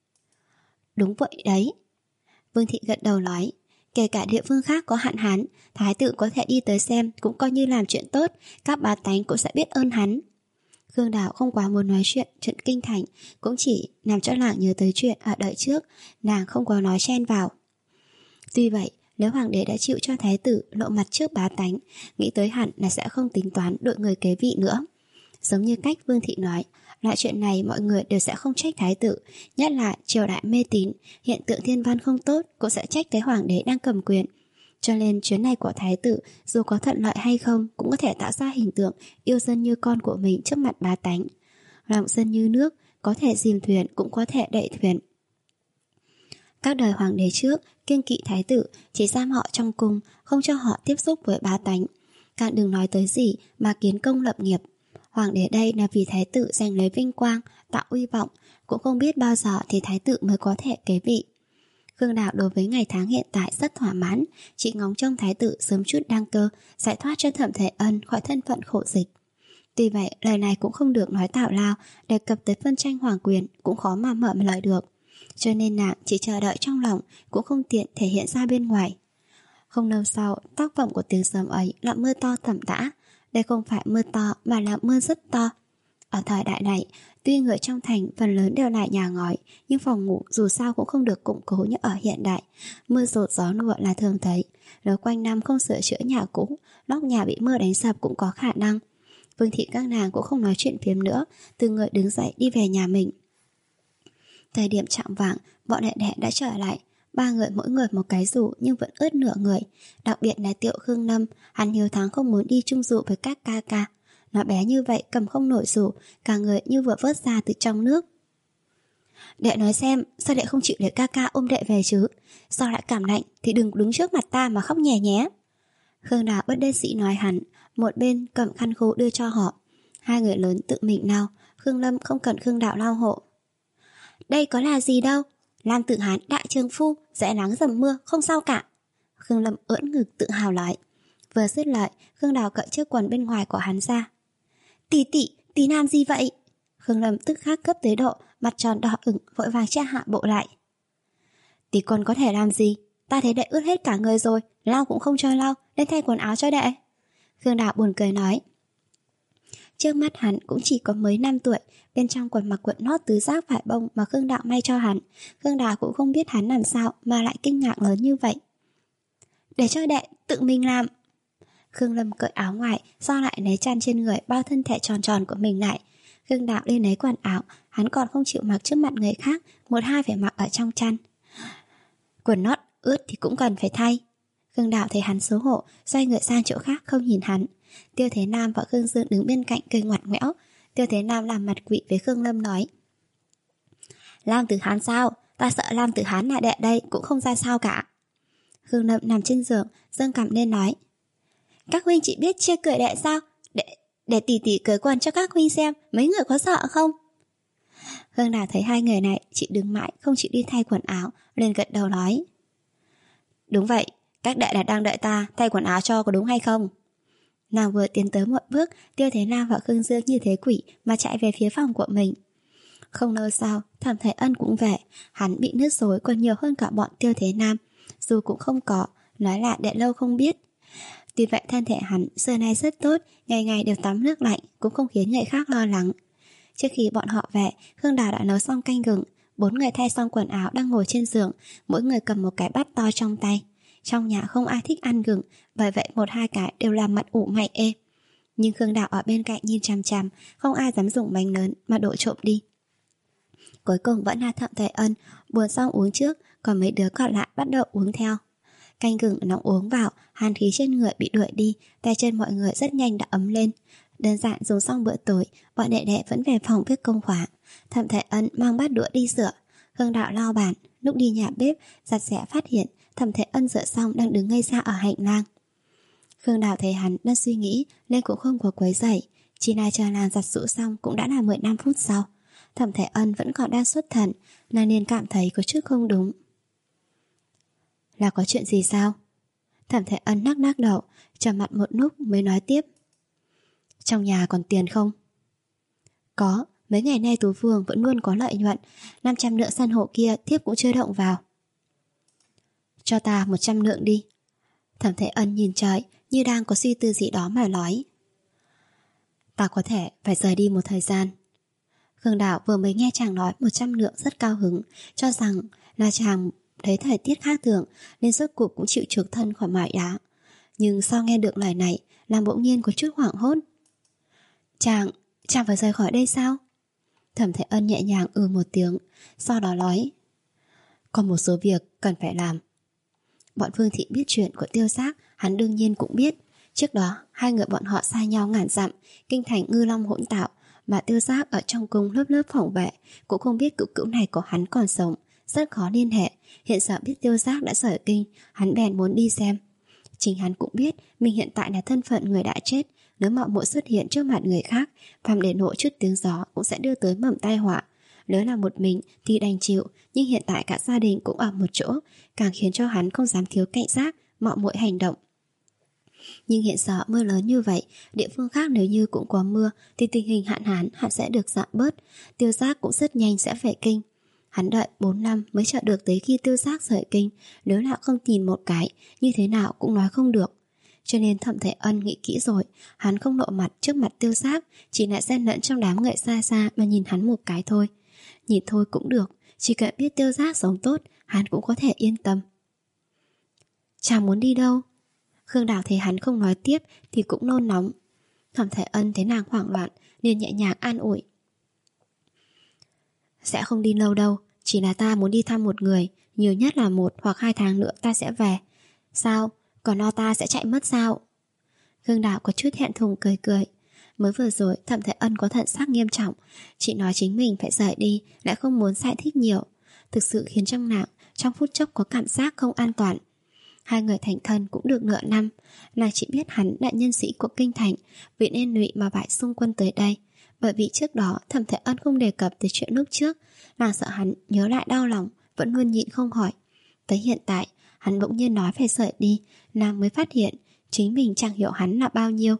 Speaker 1: Đúng vậy đấy. Vương thị gật đầu nói, kể cả địa phương khác có hạn hán, thái tử có thể đi tới xem cũng coi như làm chuyện tốt, các bá tánh cũng sẽ biết ơn hắn. Khương Đào không quá muốn nói chuyện chuyện kinh thành, cũng chỉ làm cho nàng nhớ tới chuyện ở đời trước, nàng không có nói chen vào. Tuy vậy, nếu hoàng đế đã chịu cho thái tử lộ mặt trước bá tánh, nghĩ tới hẳn là sẽ không tính toán đội người kế vị nữa. Giống như cách Vương thị nói, loại chuyện này mọi người đều sẽ không trách thái tử, nhất là triều đại mê tín, hiện tượng thiên văn không tốt cũng sẽ trách cái hoàng đế đang cầm quyền. Cho nên chuyến này của thái tử dù có thuận lợi hay không cũng có thể tạo ra hình tượng yêu dân như con của mình trước mặt bá tánh. Lòng dân như nước, có thể dìm thuyền cũng có thể đẩy thuyền. Các đời hoàng đế trước kiêng kỵ thái tử, chỉ giam họ trong cung, không cho họ tiếp xúc với bá tánh. Càng đừng nói tới gì mà kiến công lập nghiệp. Hoàng đế đây là vì thái tử giành lấy vinh quang, tạo uy vọng, cũng không biết bao giờ thì thái tử mới có thể kế vị. Khương Đào đối với ngày tháng hiện tại rất thỏa mãn, chỉ ngóng trông thái tử sớm chút đăng cơ, giải thoát cho Thẩm Thể Ân khỏi thân phận khổ dịch. Tuy vậy, lời này cũng không được nói tào lao, đề cập tới phân tranh hoàng quyền cũng khó mà mở lời được. Cho nên nàng chỉ chờ đợi trong lòng, cũng không tiện thể hiện ra bên ngoài. Không lâu sau, tác phẩm của tiếng sấm ấy là mưa to tầm tã. Đây không phải mưa to mà là mưa rất to. Ở thời đại này, tuy người trong thành phần lớn đều là nhà ngói, nhưng phòng ngủ dù sao cũng không được củng cố như ở hiện đại. Mưa rột gió lùa là thường thấy. Nếu quanh năm không sửa chữa nhà cũ, nóc nhà bị mưa đánh sập cũng có khả năng. Vương thị các nàng cũng không nói chuyện phiếm nữa, từng người đứng dậy đi về nhà mình. Thời điểm chạng vạng, bọn đệ đệ đã trở lại. Ba người mỗi người một cái dù nhưng vẫn ướt nửa người. Đặc biệt là Tiệu Khương Lâm, hắn nhiều tháng không muốn đi chung dù với các ca ca. Nó bé như vậy cầm không nổi dù, cả người như vừa vớt ra từ trong nước. Đệ nói xem, sao đệ không chịu để ca ca ôm đệ về chứ? Sao lại cảm lạnh thì đừng đứng trước mặt ta mà khóc nhè nhé. Khương Đào bất đắc dĩ nói hắn, một bên cầm khăn khô đưa cho họ. Hai người lớn tự mình lau, Khương Lâm không cần Khương Đào lau hộ. Đây có là gì đâu, Lam Tử Hán đại trường phu, rẽ nắng dầm mưa, không sao cả. Khương Lâm ưỡn ngực tự hào nói. Vừa dứt lời, Khương Đào cởi chiếc quần bên ngoài của hắn ra. Tỷ tỷ, tỷ làm gì vậy? Khương Lâm tức khắc cấp tới độ mặt tròn đỏ ửng, vội vàng che hạ bộ lại. Tỷ còn có thể làm gì? Ta thấy đệ ướt hết cả người rồi, lau cũng không cho lau, nên thay quần áo cho đệ. Khương Đào buồn cười nói. Trước mắt hắn cũng chỉ có mấy năm tuổi, bên trong quần mặc quần nót tứ giác vải bông mà Khương Đào may cho hắn. Khương Đào cũng không biết hắn làm sao mà lại kinh ngạc lớn như vậy. Để cho đệ tự mình làm. Khương Lâm cởi áo ngoài, sau lại lấy chăn trên người bao thân thể tròn tròn của mình lại. Khương Đào lên lấy quần áo, hắn còn không chịu mặc trước mặt người khác, một hai phải mặc ở trong chăn. Quần nót ướt thì cũng cần phải thay. Khương Đào thấy hắn xấu hổ, xoay người sang chỗ khác không nhìn hắn. Tiêu Thế Nam và Khương Dương đứng bên cạnh cười ngoặt ngoẽo. Tiêu Thế Nam làm mặt quỵ với Khương Lâm nói. Lam Tử Hán sao? Ta sợ Lam Tử Hán là đệ đây cũng không ra sao cả. Khương Lâm nằm trên giường, dâng cằm lên nói. Các huynh chỉ biết chê cười đệ sao? Để, để tỷ tỷ cởi quần cho các huynh xem, mấy người có sợ không? Khương Đào thấy hai người này chỉ đứng mãi không chịu đi thay quần áo, liền gật đầu nói. Đúng vậy, các đệ là đang đợi ta thay quần áo cho có đúng hay không? Nàng vừa tiến tới một bước, Tiêu Thế Nam và Khương Dương như thế quỷ mà chạy về phía phòng của mình. Không lâu sau, Thẩm Thái Ân cũng về. Hắn bị nước rối còn nhiều hơn cả bọn Tiêu Thế Nam, dù cũng không có, nói là đệ lâu không biết. Tuy vậy thân thể hắn xưa nay rất tốt, ngày ngày đều tắm nước lạnh, cũng không khiến người khác lo lắng. Trước khi bọn họ về, Khương Đào đã nấu xong canh gừng. Bốn người thay xong quần áo đang ngồi trên giường, mỗi người cầm một cái bát to trong tay. Trong nhà không ai thích ăn gừng, bởi vậy một hai cái đều làm mặt ủ mày ê. Nhưng Khương Đào ở bên cạnh nhìn chằm chằm, không ai dám dùng bánh lớn mà đổ trộm đi. Cuối cùng vẫn là Thẩm Thái Ân buồn xong uống trước, còn mấy đứa còn lại bắt đầu uống theo. Canh gừng nóng uống vào, hàn khí trên người bị đuổi đi, tay chân mọi người rất nhanh đã ấm lên. Đơn giản dùng xong bữa tối, bọn đệ đệ vẫn về phòng viết công khóa. Thẩm Thái Ân mang bát đũa đi rửa. Khương Đạo lau bàn, lúc đi nhà bếp giặt giẻ phát hiện Thẩm Thái Ân rửa xong đang đứng ngây ra ở hành lang. Khương Đạo thấy hắn đang suy nghĩ nên cũng không có quấy rầy, chỉ là chờ làm giặt giũ xong cũng đã là mười lăm phút sau. Thẩm Thái Ân vẫn còn đang xuất thần, nàng liền cảm thấy có chút không đúng. Là có chuyện gì sao? Thẩm Thái Ân nắc nắc đầu, trầm mặt một lúc mới nói tiếp. Trong nhà còn tiền không? Có, mấy ngày nay Tú Phường vẫn luôn có lợi nhuận, năm trăm lượng săn hộ kia thiếp cũng chưa động vào. Cho ta một trăm lượng đi. Thẩm Thái Ân nhìn trời như đang có suy tư gì đó mà nói. Ta có thể phải rời đi một thời gian. Khương Đạo vừa mới nghe chàng nói một trăm lượng rất cao hứng, cho rằng là chàng thấy thời tiết khác thường nên rốt cuộc cũng chịu trượt thân khỏi mỏi đá. Nhưng sau nghe được lời này, làm bỗng nhiên có chút hoảng hốt. Chàng, chàng phải rời khỏi đây sao? Thẩm Thái Ân nhẹ nhàng ừ một tiếng, sau đó nói. Còn một số việc cần phải làm. Bọn Phương Thị biết chuyện của Tiêu Giác, hắn đương nhiên cũng biết. Trước đó, hai người bọn họ xa nhau ngàn dặm, kinh thành ngư long hỗn tạo, mà Tiêu Giác ở trong cung lớp lớp phòng vệ, cũng không biết cựu cữu này của hắn còn sống, rất khó liên hệ. Hiện giờ biết Tiêu Giác đã rời kinh, hắn bèn muốn đi xem. Chính hắn cũng biết mình hiện tại là thân phận người đã chết, nếu mạo muội xuất hiện trước mặt người khác, phàm để nộ chút tiếng gió cũng sẽ đưa tới mầm tai họa. Nếu là một mình thì đành chịu, nhưng hiện tại cả gia đình cũng ở một chỗ, càng khiến cho hắn không dám thiếu cảnh giác, mạo muội hành động. Nhưng hiện giờ mưa lớn như vậy, địa phương khác nếu như cũng có mưa thì tình hình hạn hán hẳn sẽ được giảm bớt. Tiêu Giác cũng rất nhanh sẽ về kinh. Hắn đợi bốn năm mới chờ được tới khi Tiêu Giác rời kinh, nếu nào không nhìn một cái, như thế nào cũng nói không được. Cho nên Thẩm Thái Ân nghĩ kỹ rồi, hắn không lộ mặt trước mặt Tiêu Giác, chỉ lại xen lẫn trong đám người xa xa mà nhìn hắn một cái thôi. Nhìn thôi cũng được, chỉ cần biết Tiêu Giác sống tốt, hắn cũng có thể yên tâm. Chàng muốn đi đâu? Khương Đào thấy hắn không nói tiếp thì cũng nôn nóng. Thẩm Thái Ân thấy nàng hoảng loạn nên nhẹ nhàng an ủi. Sẽ không đi lâu đâu, chỉ là ta muốn đi thăm một người, Nhiều nhất là một hoặc hai tháng nữa ta sẽ về. Sao? Còn lo ta sẽ chạy mất sao? Khương Đào có chút thẹn thùng cười cười. Mới vừa rồi Thẩm Thể Ân có thận sắc nghiêm trọng. Chị nói chính mình phải rời đi, lại không muốn giải thích nhiều, thực sự khiến trong nàng trong phút chốc có cảm giác không an toàn. Hai người thành thân cũng được nửa năm, nàng chỉ biết hắn là nhân sĩ của kinh thành, vì nên lụy mà bại xung quân tới đây. Bởi vì trước đó Thẩm Thể Ân không đề cập tới chuyện lúc trước, nàng sợ hắn nhớ lại đau lòng, vẫn luôn nhịn không hỏi. Tới hiện tại hắn bỗng nhiên nói phải rời đi, nàng mới phát hiện chính mình chẳng hiểu hắn là bao nhiêu.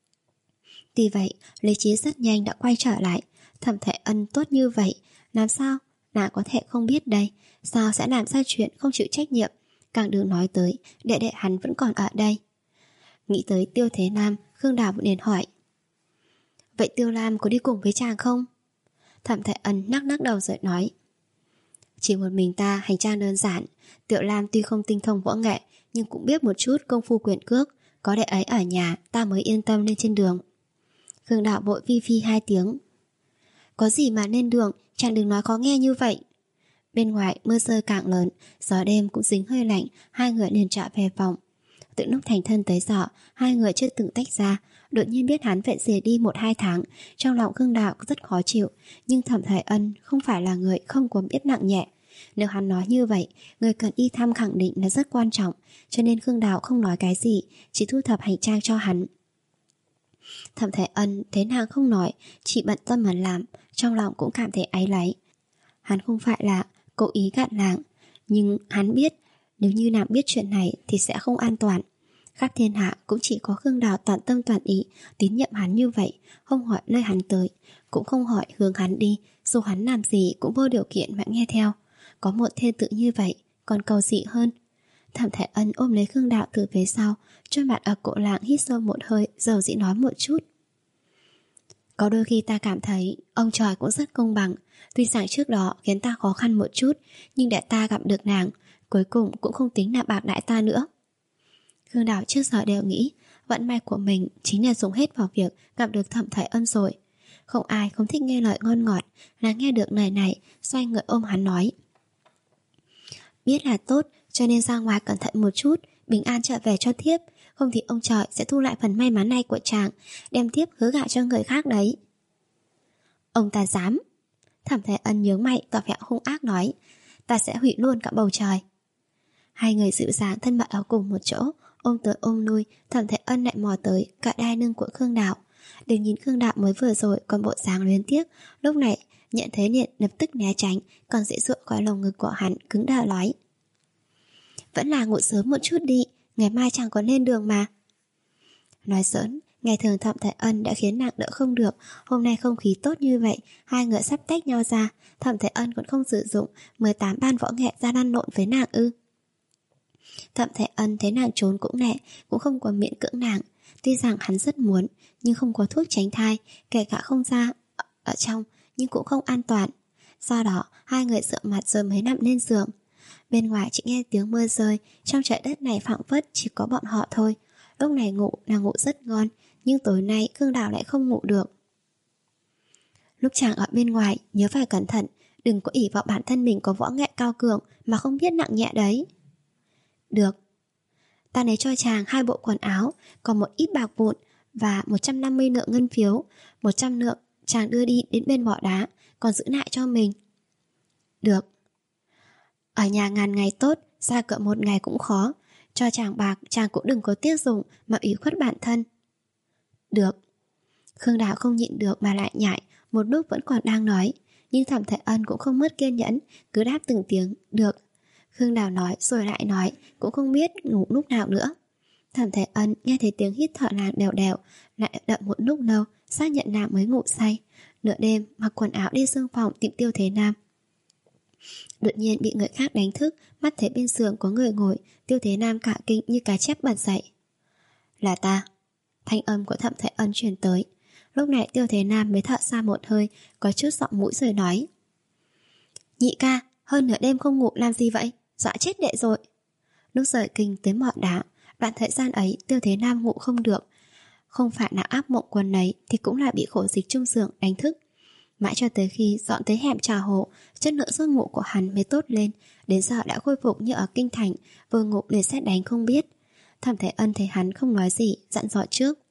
Speaker 1: Tuy vậy, lý trí rất nhanh đã quay trở lại. Thẩm Thể Ân tốt như vậy, làm sao nàng có thể không biết đây? Sao sẽ làm sai chuyện không chịu trách nhiệm? Càng đừng nói tới đệ đệ hắn vẫn còn ở đây. Nghĩ tới Tiêu Thế Nam, Khương Đào vẫn liền hỏi: Vậy Tiêu Lam có đi cùng với chàng không? Thẩm Thể Ân nắc nắc đầu rồi nói: Chỉ một mình ta hành trang đơn giản. Tiểu Lam tuy không tinh thông võ nghệ, nhưng cũng biết một chút công phu quyền cước. Có đệ ấy ở nhà ta mới yên tâm lên trên đường. Khương Đạo vội vi phi hai tiếng: Có gì mà lên đường, chàng đừng nói khó nghe như vậy. Bên ngoài mưa rơi càng lớn, gió đêm cũng dính hơi lạnh. Hai người liền trở về phòng. Từ lúc thành thân tới giờ, hai người chưa từng tách ra. Đột nhiên biết hắn phải rời đi một hai tháng, trong lòng Khương Đạo rất khó chịu. Nhưng Thẩm Thể Ân không phải là người không có biết nặng nhẹ. Nếu hắn nói như vậy, người cần đi thăm khẳng định là rất quan trọng, cho nên Khương Đạo không nói cái gì, chỉ thu thập hành trang cho hắn. Thẩm Thể Ân thấy nàng không nói, chỉ bận tâm mà làm, trong lòng cũng cảm thấy áy náy. Hắn không phải là cố ý gạt nàng, nhưng hắn biết nếu như nàng biết chuyện này thì sẽ không an toàn. Khắp thiên hạ cũng chỉ có Khương Đào toàn tâm toàn ý tín nhiệm hắn như vậy, không hỏi nơi hắn tới, cũng không hỏi hướng hắn đi, dù hắn làm gì cũng vô điều kiện mà nghe theo. Có một thê tử như vậy còn cầu gì hơn. Thẩm Thể Ân ôm lấy Khương Đạo từ phía sau, cho mặt ở cổ làng hít sâu một hơi, dầu dĩ nói một chút: Có đôi khi ta cảm thấy ông trời cũng rất công bằng. Tuy rằng trước đó khiến ta khó khăn một chút, nhưng để ta gặp được nàng, cuối cùng cũng không tính là bạc đãi ta nữa. Khương Đạo trước giờ đều nghĩ vận may của mình chính là dùng hết vào việc gặp được Thẩm Thể Ân rồi. Không ai không thích nghe lời ngon ngọt, là nghe được lời này, xoay người ôm hắn nói: Biết là tốt, cho nên ra ngoài cẩn thận một chút, bình an trở về cho thiếp, không thì ông trời sẽ thu lại phần may mắn này của chàng, đem thiếp hứa gả cho người khác đấy. Ông ta dám? Thẩm Thể Ân nhướng mày tỏ vẻ hung ác nói: Ta sẽ hủy luôn cả bầu trời. Hai người dịu dàng thân mật ở cùng một chỗ, ôm tới ôm lui. Thẩm Thể Ân lại mò tới cả đai lưng của Khương Đạo. Đừng nhìn Khương Đạo mới vừa rồi còn bộ dáng luyến tiếc, lúc này nhận thấy liền lập tức né tránh, còn dễ dụa khỏi lồng ngực của hắn, cứng đờ nói: Vẫn là ngủ sớm một chút đi, ngày mai chẳng còn lên đường mà. Nói giỡn, ngày thường Thẩm Thể Ân đã khiến nàng đỡ không được, hôm nay không khí tốt như vậy, hai người sắp tách nhau ra, Thẩm Thể Ân còn không sử dụng mười tám ban võ nghệ ra lăn lộn với nàng ư? Thẩm Thể Ân thấy nàng trốn cũng nệ, cũng không có miễn cưỡng nàng. Tuy rằng hắn rất muốn, nhưng không có thuốc tránh thai, kể cả không ra ở, ở trong, nhưng cũng không an toàn. Do đó, hai người dựa mặt rồi mới nằm lên giường. Bên ngoài chỉ nghe tiếng mưa rơi, trong trái đất này phảng phất chỉ có bọn họ thôi. Lúc này ngủ là ngủ rất ngon, nhưng tối nay Khương Đào lại không ngủ được. Lúc chàng ở bên ngoài, nhớ phải cẩn thận, đừng có ỷ vào bản thân mình có võ nghệ cao cường mà không biết nặng nhẹ đấy. Được. Ta lấy cho chàng hai bộ quần áo, còn một ít bạc vụn và một trăm năm mươi lượng ngân phiếu. Một trăm lượng chàng đưa đi đến bên mỏ đá, còn giữ lại cho mình. Được. Ở nhà ngàn ngày tốt, ra cỡ một ngày cũng khó. Cho chàng bạc, chàng cũng đừng có tiếc dùng mà ủy khuất bản thân. Được. Khương Đào không nhịn được mà lại nhại, một lúc vẫn còn đang nói. Nhưng Thẩm Thể Ân cũng không mất kiên nhẫn, cứ đáp từng tiếng được. Khương Đào nói rồi lại nói, cũng không biết ngủ lúc nào nữa. Thẩm Thể Ân nghe thấy tiếng hít thở nàng đều đều, lại đợi một lúc lâu, xác nhận nàng mới ngủ say. Nửa đêm mặc quần áo đi xương phòng tìm Tiêu Thế Nam. Đột nhiên bị người khác đánh thức, mắt thấy bên giường có người ngồi, Tiêu Thế Nam cả kinh như cá chép bật dậy. Là ta. Thanh âm của Thẩm Thể Ân truyền tới. Lúc này Tiêu Thế Nam mới thở ra một hơi, có chút giọng mũi rồi nói: Nhị ca, hơn nửa đêm không ngủ làm gì vậy? Dọa chết đệ rồi. Lúc rời kinh tới mỏ đá, đoạn thời gian ấy Tiêu Thế Nam ngủ không được. Không phải là ác mộng quần ấy thì cũng là bị khổ dịch trung giường đánh thức. Mãi cho tới khi dọn tới hẻm trà hộ, chất lượng giấc ngủ của hắn mới tốt lên. Đến giờ đã khôi phục như ở kinh thành, vừa ngủ liền sét đánh không biết. Thẩm Thế Ân thấy hắn không nói gì, dặn dò trước: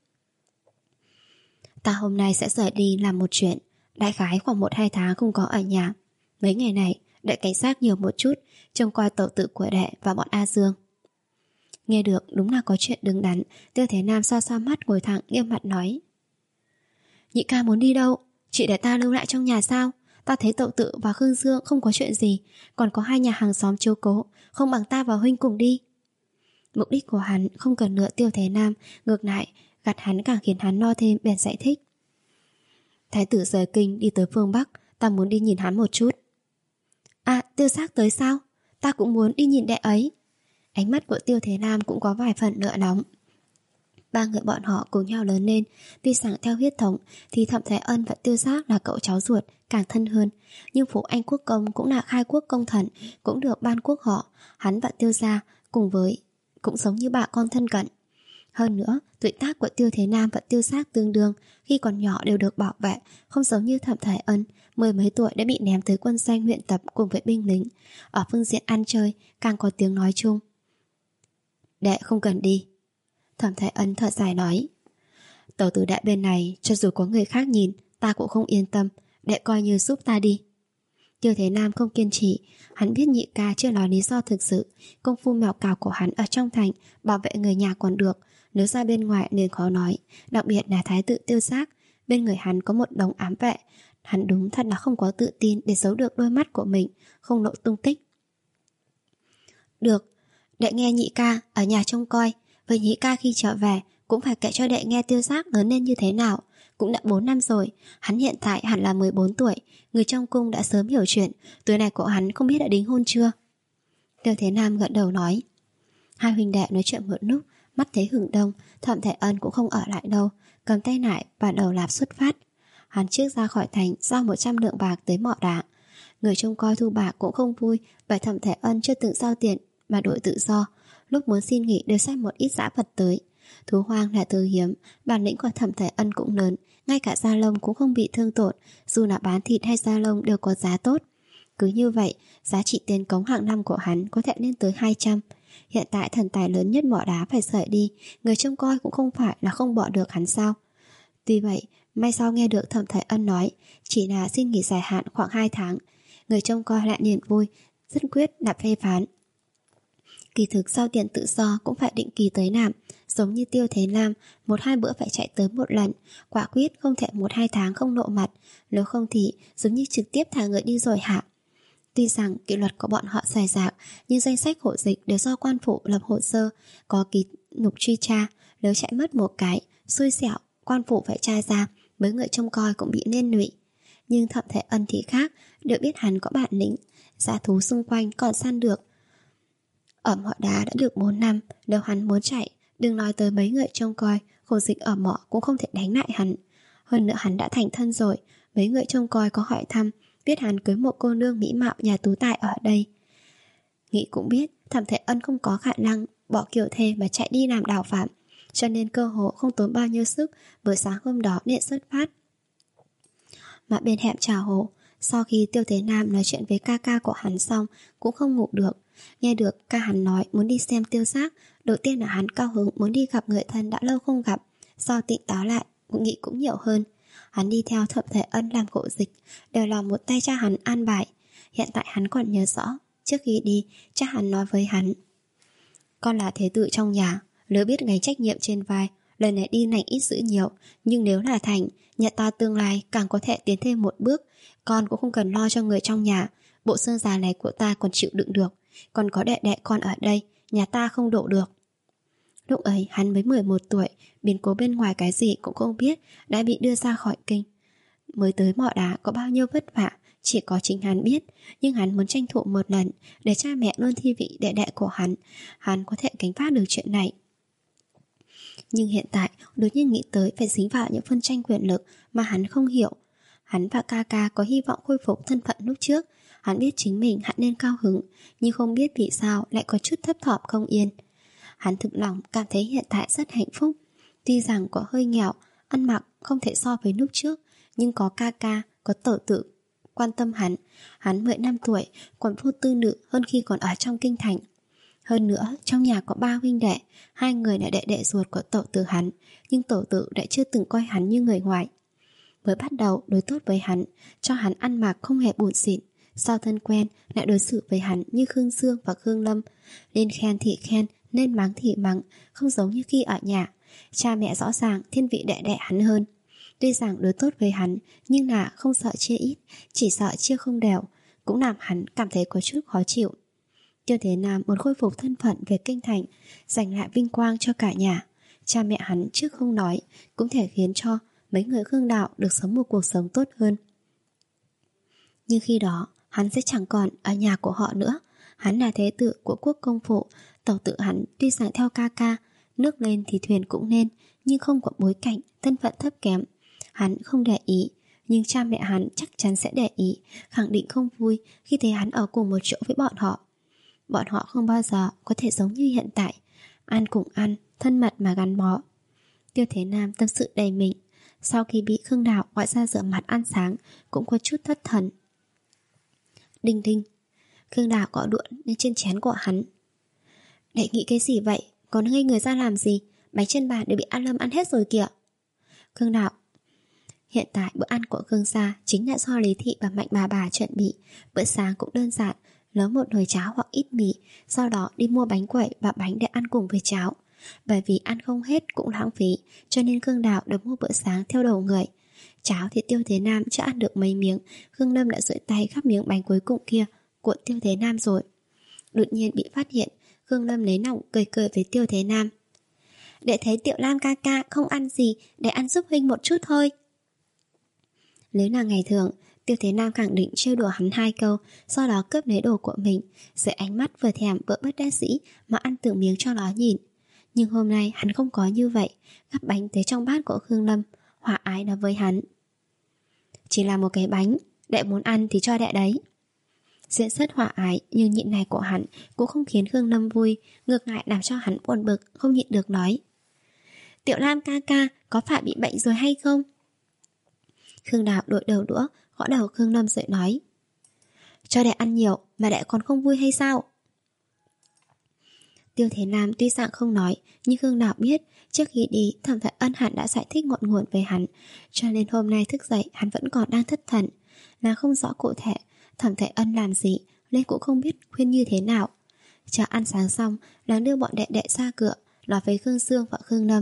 Speaker 1: Ta hôm nay sẽ rời đi làm một chuyện, đại khái khoảng một hai tháng không có ở nhà. Mấy ngày này đệ cảnh sát nhiều một chút, trông coi tẩu tự của đệ và bọn A Dương. Nghe được đúng là có chuyện đứng đắn, Tiêu Thế Nam xoa xoa mắt ngồi thẳng nghiêm mặt nói: Nhị ca muốn đi đâu? Chị để ta lưu lại trong nhà sao? Ta thấy tẩu tự và Khương Dương không có chuyện gì, còn có hai nhà hàng xóm chiếu cố, không bằng ta và huynh cùng đi. Mục đích của hắn không cần nữa Tiêu Thế Nam, ngược lại gạt hắn càng khiến hắn no thêm, bèn giải thích: Thái tử rời kinh đi tới phương Bắc, ta muốn đi nhìn hắn một chút. À, Tiêu Giác tới sao? Ta cũng muốn đi nhìn đệ ấy. Ánh mắt của Tiêu Thế Nam cũng có vài phần lửa nóng. Ba người bọn họ cùng nhau lớn lên, tuy rằng theo huyết thống thì Thẩm Thế Ân và Tiêu Giác là cậu cháu ruột, càng thân hơn. Nhưng Phủ Anh Quốc Công cũng là khai quốc công thần, cũng được ban quốc họ. Hắn và Tiêu gia cùng với cũng giống như bà con thân cận. Hơn nữa, tuổi tác của Tiêu Thế Nam và Tiêu Giác tương đương, khi còn nhỏ đều được bảo vệ, không giống như Thẩm Thế Ân, mười mấy tuổi đã bị ném tới quân doanh luyện tập cùng với binh lính. Ở phương diện ăn chơi, càng có tiếng nói chung. Đệ không cần đi. Thẩm Thế Ân thở dài nói: Tẩu tử đệ bên này, cho dù có người khác nhìn, ta cũng không yên tâm, đệ coi như giúp ta đi. Tiêu Thế Nam không kiên trì, hắn biết nhị ca chưa nói lý do thực sự. Công phu mèo cào của hắn ở trong thành, bảo vệ người nhà còn được, nếu ra bên ngoài nên khó nói. Đặc biệt là thái tử Tiêu Giác, bên người hắn có một đống ám vệ. Hắn đúng thật là không có tự tin để giấu được đôi mắt của mình, không lộ tung tích. Được, đệ nghe nhị ca ở nhà trông coi, với nhị ca khi trở về cũng phải kể cho đệ nghe Tiêu Giác lớn lên như thế nào. Cũng đã bốn năm rồi, hắn hiện tại hẳn là mười bốn tuổi. Người trong cung đã sớm hiểu chuyện, tuổi này của hắn không biết đã đính hôn chưa. Tiêu Thế Nam gật đầu nói. Hai huynh đệ nói chuyện một lúc, mắt thấy hừng đông. Thẩm Thế Ân cũng không ở lại đâu, cầm tay lại và đầu lạp xuất phát. Hắn trước ra khỏi thành giao một trăm lượng bạc tới mỏ đá. Người trông coi thu bạc cũng không vui, bởi Thẩm Thế Ân chưa từng giao tiền mà đổi tự do. Lúc muốn xin nghỉ đều xách một ít dã vật tới. Thú hoang là thứ hiếm, bản lĩnh của Thẩm Thế Ân cũng lớn, ngay cả da lông cũng không bị thương tổn, dù là bán thịt hay da lông đều có giá tốt. Cứ như vậy, giá trị tiền cống hàng năm của hắn có thể lên tới hai trăm. Hiện tại thần tài lớn nhất mỏ đá phải rời đi, người trông coi cũng không phải là không bỏ được hắn sao. Tuy vậy, may sau nghe được Thẩm Thế Ân nói chỉ là xin nghỉ dài hạn khoảng hai tháng, người trông coi lại liền vui, dứt quyết là phê phán. Kỳ thực giao tiền tự do cũng phải định kỳ tới nạp, giống như Tiêu Thế Nam, một hai bữa phải chạy tới một lần, quả quyết không thể một hai tháng không lộ mặt, nếu không thì giống như trực tiếp thả người đi rồi hạ. Tuy rằng kỷ luật của bọn họ dài dạc, nhưng danh sách hộ dịch đều do quan phủ lập hồ sơ, có ký lục truy tra, nếu chạy mất một cái, xui xẻo, quan phủ phải tra ra, mấy người trông coi cũng bị liên lụy. Nhưng Thẩm Thế Ân thì khác, đều biết hắn có bản lĩnh, dã thú xung quanh còn săn được. Ở mỏ đá đã được bốn năm, nếu hắn muốn chạy, đừng nói tới mấy người trông coi, khổ dịch ở mỏ cũng không thể đánh lại hắn. Hơn nữa hắn đã thành thân rồi, mấy người trông coi có hỏi thăm, biết hắn cưới một cô nương mỹ mạo nhà tú tài ở đây. Nghĩ cũng biết Thẩm Thế Ân không có khả năng bỏ kiểu thê mà chạy đi làm đào phạm, cho nên cơ hội không tốn bao nhiêu sức, buổi sáng hôm đó liền xuất phát. Mà bên hẻm trà hồ, sau khi Tiêu Thế Nam nói chuyện với ca ca của hắn xong, cũng không ngủ được. Nghe được ca hắn nói muốn đi xem Tiêu Giác, đầu tiên là hắn cao hứng muốn đi gặp người thân đã lâu không gặp. Sau tỉnh táo lại, cũng nghĩ cũng nhiều hơn. Hắn đi theo Thẩm Thế Ân làm hộ dịch, đều là một tay cha hắn an bài. Hiện tại hắn còn nhớ rõ, trước khi đi, cha hắn nói với hắn: Con là thế tử trong nhà, nếu biết gánh trách nhiệm trên vai, lần này đi nành ít giữ nhiều, nhưng nếu là thành, nhà ta tương lai càng có thể tiến thêm một bước. Con cũng không cần lo cho người trong nhà, bộ xương già này của ta còn chịu đựng được. Còn có đệ đệ con ở đây, nhà ta không đổ được. Lúc ấy hắn mới mười một tuổi, biến cố bên ngoài cái gì cũng không biết, đã bị đưa ra khỏi kinh. Mới tới mỏ đá có bao nhiêu vất vả, chỉ có chính hắn biết. Nhưng hắn muốn tranh thủ một lần, để cha mẹ luôn thi vị đệ đệ của hắn, hắn có thể gánh vác được chuyện này. Nhưng hiện tại đột nhiên nghĩ tới phải dính vào những phân tranh quyền lực mà hắn không hiểu. Hắn và ca ca có hy vọng khôi phục thân phận lúc trước. Hắn biết chính mình hẳn nên cao hứng, nhưng không biết vì sao lại có chút thấp thỏm không yên. Hắn thực lòng cảm thấy hiện tại rất hạnh phúc. Tuy rằng có hơi nghèo, ăn mặc không thể so với lúc trước, nhưng có ca ca, có Tẩu Tử quan tâm hắn. Hắn mười năm tuổi, còn vô tư nữ hơn khi còn ở trong kinh thành. Hơn nữa, trong nhà có ba huynh đệ, hai người là đệ đệ ruột của Tẩu Tử hắn, nhưng Tẩu Tử lại chưa từng coi hắn như người ngoài. Mới bắt đầu đối tốt với hắn, cho hắn ăn mặc không hề bủn xỉn. Sau thân quen lại đối xử với hắn như Khương Dương và Khương Lâm, nên khen thì khen, nên mắng thì mắng, không giống như khi ở nhà. Cha mẹ rõ ràng thiên vị đệ đệ hắn hơn. Tuy rằng đối tốt với hắn, nhưng là không sợ chia ít, chỉ sợ chia không đều, cũng làm hắn cảm thấy có chút khó chịu. Tiêu Thế Nam muốn khôi phục thân phận về kinh thành, giành lại vinh quang cho cả nhà. Cha mẹ hắn trước không nói, cũng thể khiến cho mấy người Khương đạo được sống một cuộc sống tốt hơn. Nhưng khi đó, hắn sẽ chẳng còn ở nhà của họ nữa. Hắn là thế tử của quốc công phủ. Tẩu Tử hắn tuy rằng theo ca ca, nước lên thì thuyền cũng nên, nhưng không có bối cảnh, thân phận thấp kém. Hắn không để ý, nhưng cha mẹ hắn chắc chắn sẽ để ý, khẳng định không vui khi thấy hắn ở cùng một chỗ với bọn họ. Bọn họ không bao giờ có thể giống như hiện tại, ăn cùng ăn, thân mật mà gắn bó. Tiêu Thế Nam tâm sự đầy mình. Sau khi bị Khương Đạo gọi ra rửa mặt ăn sáng, cũng có chút thất thần. Đinh đinh, Khương Đạo gõ đũa lên trên chén của hắn. Đệ nghĩ cái gì vậy? Còn ngây người ra làm gì? Bánh trên bàn đều bị An Lâm ăn hết rồi kìa. Khương Đạo: Hiện tại bữa ăn của Khương gia chính là do Lý Thị và Mạnh bà bà chuẩn bị. Bữa sáng cũng đơn giản, nấu một nồi cháo hoặc ít mì, sau đó đi mua bánh quẩy và bánh để ăn cùng với cháo. Bởi vì ăn không hết cũng lãng phí, cho nên Khương Đạo được mua bữa sáng theo đầu người. Cháo thì Tiêu Thế Nam chưa ăn được mấy miếng, Khương Lâm đã duỗi tay gắp miếng bánh cuối cùng kia của Tiêu Thế Nam rồi. Đột nhiên bị phát hiện, Khương Lâm lấy nòng cười cười với Tiêu Thế Nam. Để thấy Tiểu Lam ca ca không ăn gì, để ăn giúp huynh một chút thôi. Nếu là ngày thường, Tiêu Thế Nam khẳng định trêu đùa hắn hai câu, sau đó cướp lấy đồ của mình, dưới ánh mắt vừa thèm vừa bất đắc dĩ mà ăn từng miếng cho nó nhìn. Nhưng hôm nay hắn không có như vậy, gắp bánh tới trong bát của Khương Lâm, hòa ái nói với hắn. Chỉ là một cái bánh, đệ muốn ăn thì cho đệ đấy. Diễn rất hòa ái, nhưng nhịn này của hắn cũng không khiến Khương Lâm vui, ngược lại làm cho hắn buồn bực, không nhịn được nói. Tiểu Lam ca ca, có phải bị bệnh rồi hay không? Khương Đạo đội đầu đũa, gõ đầu Khương Lâm rồi nói. Cho đệ ăn nhiều, mà đệ còn không vui hay sao? Tiêu Thế Nam tuy rằng không nói, nhưng Khương Đạo biết trước khi đi Thẩm Thái Ân hẳn đã giải thích ngọn nguồn với hắn, cho nên hôm nay thức dậy hắn vẫn còn đang thất thần. Nàng không rõ cụ thể Thẩm Thái Ân làm gì, nên cũng không biết khuyên như thế nào. Chờ ăn sáng xong, nàng đưa bọn đệ đệ ra cửa, nói với Khương Dương và Khương Lâm.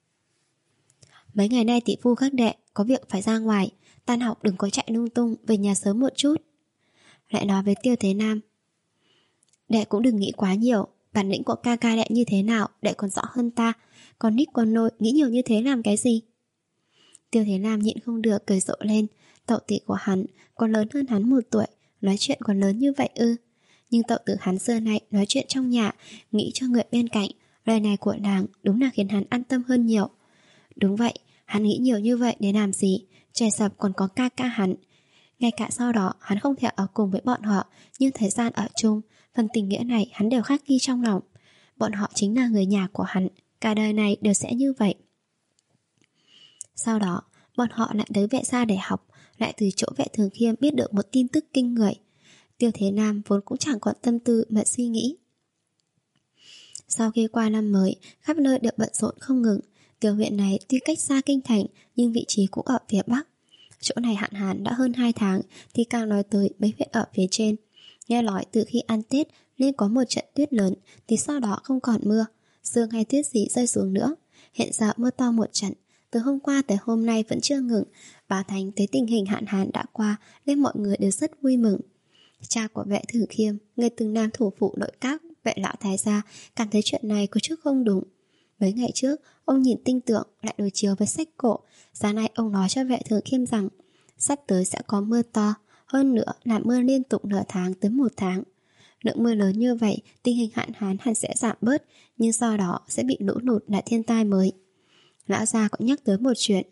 Speaker 1: Mấy ngày nay tỷ phu các đệ có việc phải ra ngoài, tan học đừng có chạy lung tung, về nhà sớm một chút. Lại nói với Tiêu Thế Nam. Đệ cũng đừng nghĩ quá nhiều, bản lĩnh của ca ca đệ như thế nào đệ còn rõ hơn ta, còn nít con nôi nghĩ nhiều như thế làm cái gì? Tiêu Thế Nam nhịn không được cười rộ lên. Tẩu tỷ của hắn còn lớn hơn hắn một tuổi, nói chuyện còn lớn như vậy ư? Nhưng tẩu tử hắn xưa nay nói chuyện trong nhà, nghĩ cho người bên cạnh. Lời này của nàng đúng là khiến hắn an tâm hơn nhiều. Đúng vậy, hắn nghĩ nhiều như vậy để làm gì? Trời sập còn có ca ca hắn. Ngay cả sau đó hắn không thể ở cùng với bọn họ, nhưng thời gian ở chung, phần tình nghĩa này hắn đều khắc ghi trong lòng. Bọn họ chính là người nhà của hắn, cả đời này đều sẽ như vậy. Sau đó bọn họ lại tới vệ gia để học, lại từ chỗ vệ thường khiêm biết được một tin tức kinh người. Tiêu Thế Nam vốn cũng chẳng còn tâm tư mà suy nghĩ. Sau khi qua năm mới, khắp nơi đều bận rộn không ngừng. Tiểu huyện này tuy cách xa kinh thành, nhưng vị trí cũng ở phía bắc. Chỗ này hạn hán đã hơn hai tháng, thì càng nói tới mấy huyện ở phía trên. Nghe nói từ khi ăn Tết nên có một trận tuyết lớn, thì sau đó không còn mưa, sương hay tuyết gì rơi xuống nữa. Hiện giờ mưa to một trận, từ hôm qua tới hôm nay vẫn chưa ngừng. Bà Thành thấy tình hình hạn hán đã qua nên mọi người đều rất vui mừng. Cha của vệ Thường Khiêm, người từng làm thủ phủ nội các vệ lão thái gia, cảm thấy chuyện này có chút không đúng. Mấy ngày trước, ông nhìn tinh tượng lại đối chiếu với sách cổ. Sáng nay ông nói cho vệ Thường Khiêm rằng sắp tới sẽ có mưa to, hơn nữa là mưa liên tục nửa tháng tới một tháng. Lượng mưa lớn như vậy, tình hình hạn hán hẳn sẽ giảm bớt, nhưng sau đó sẽ bị lũ lụt là thiên tai mới. Lão gia cũng nhắc tới một chuyện.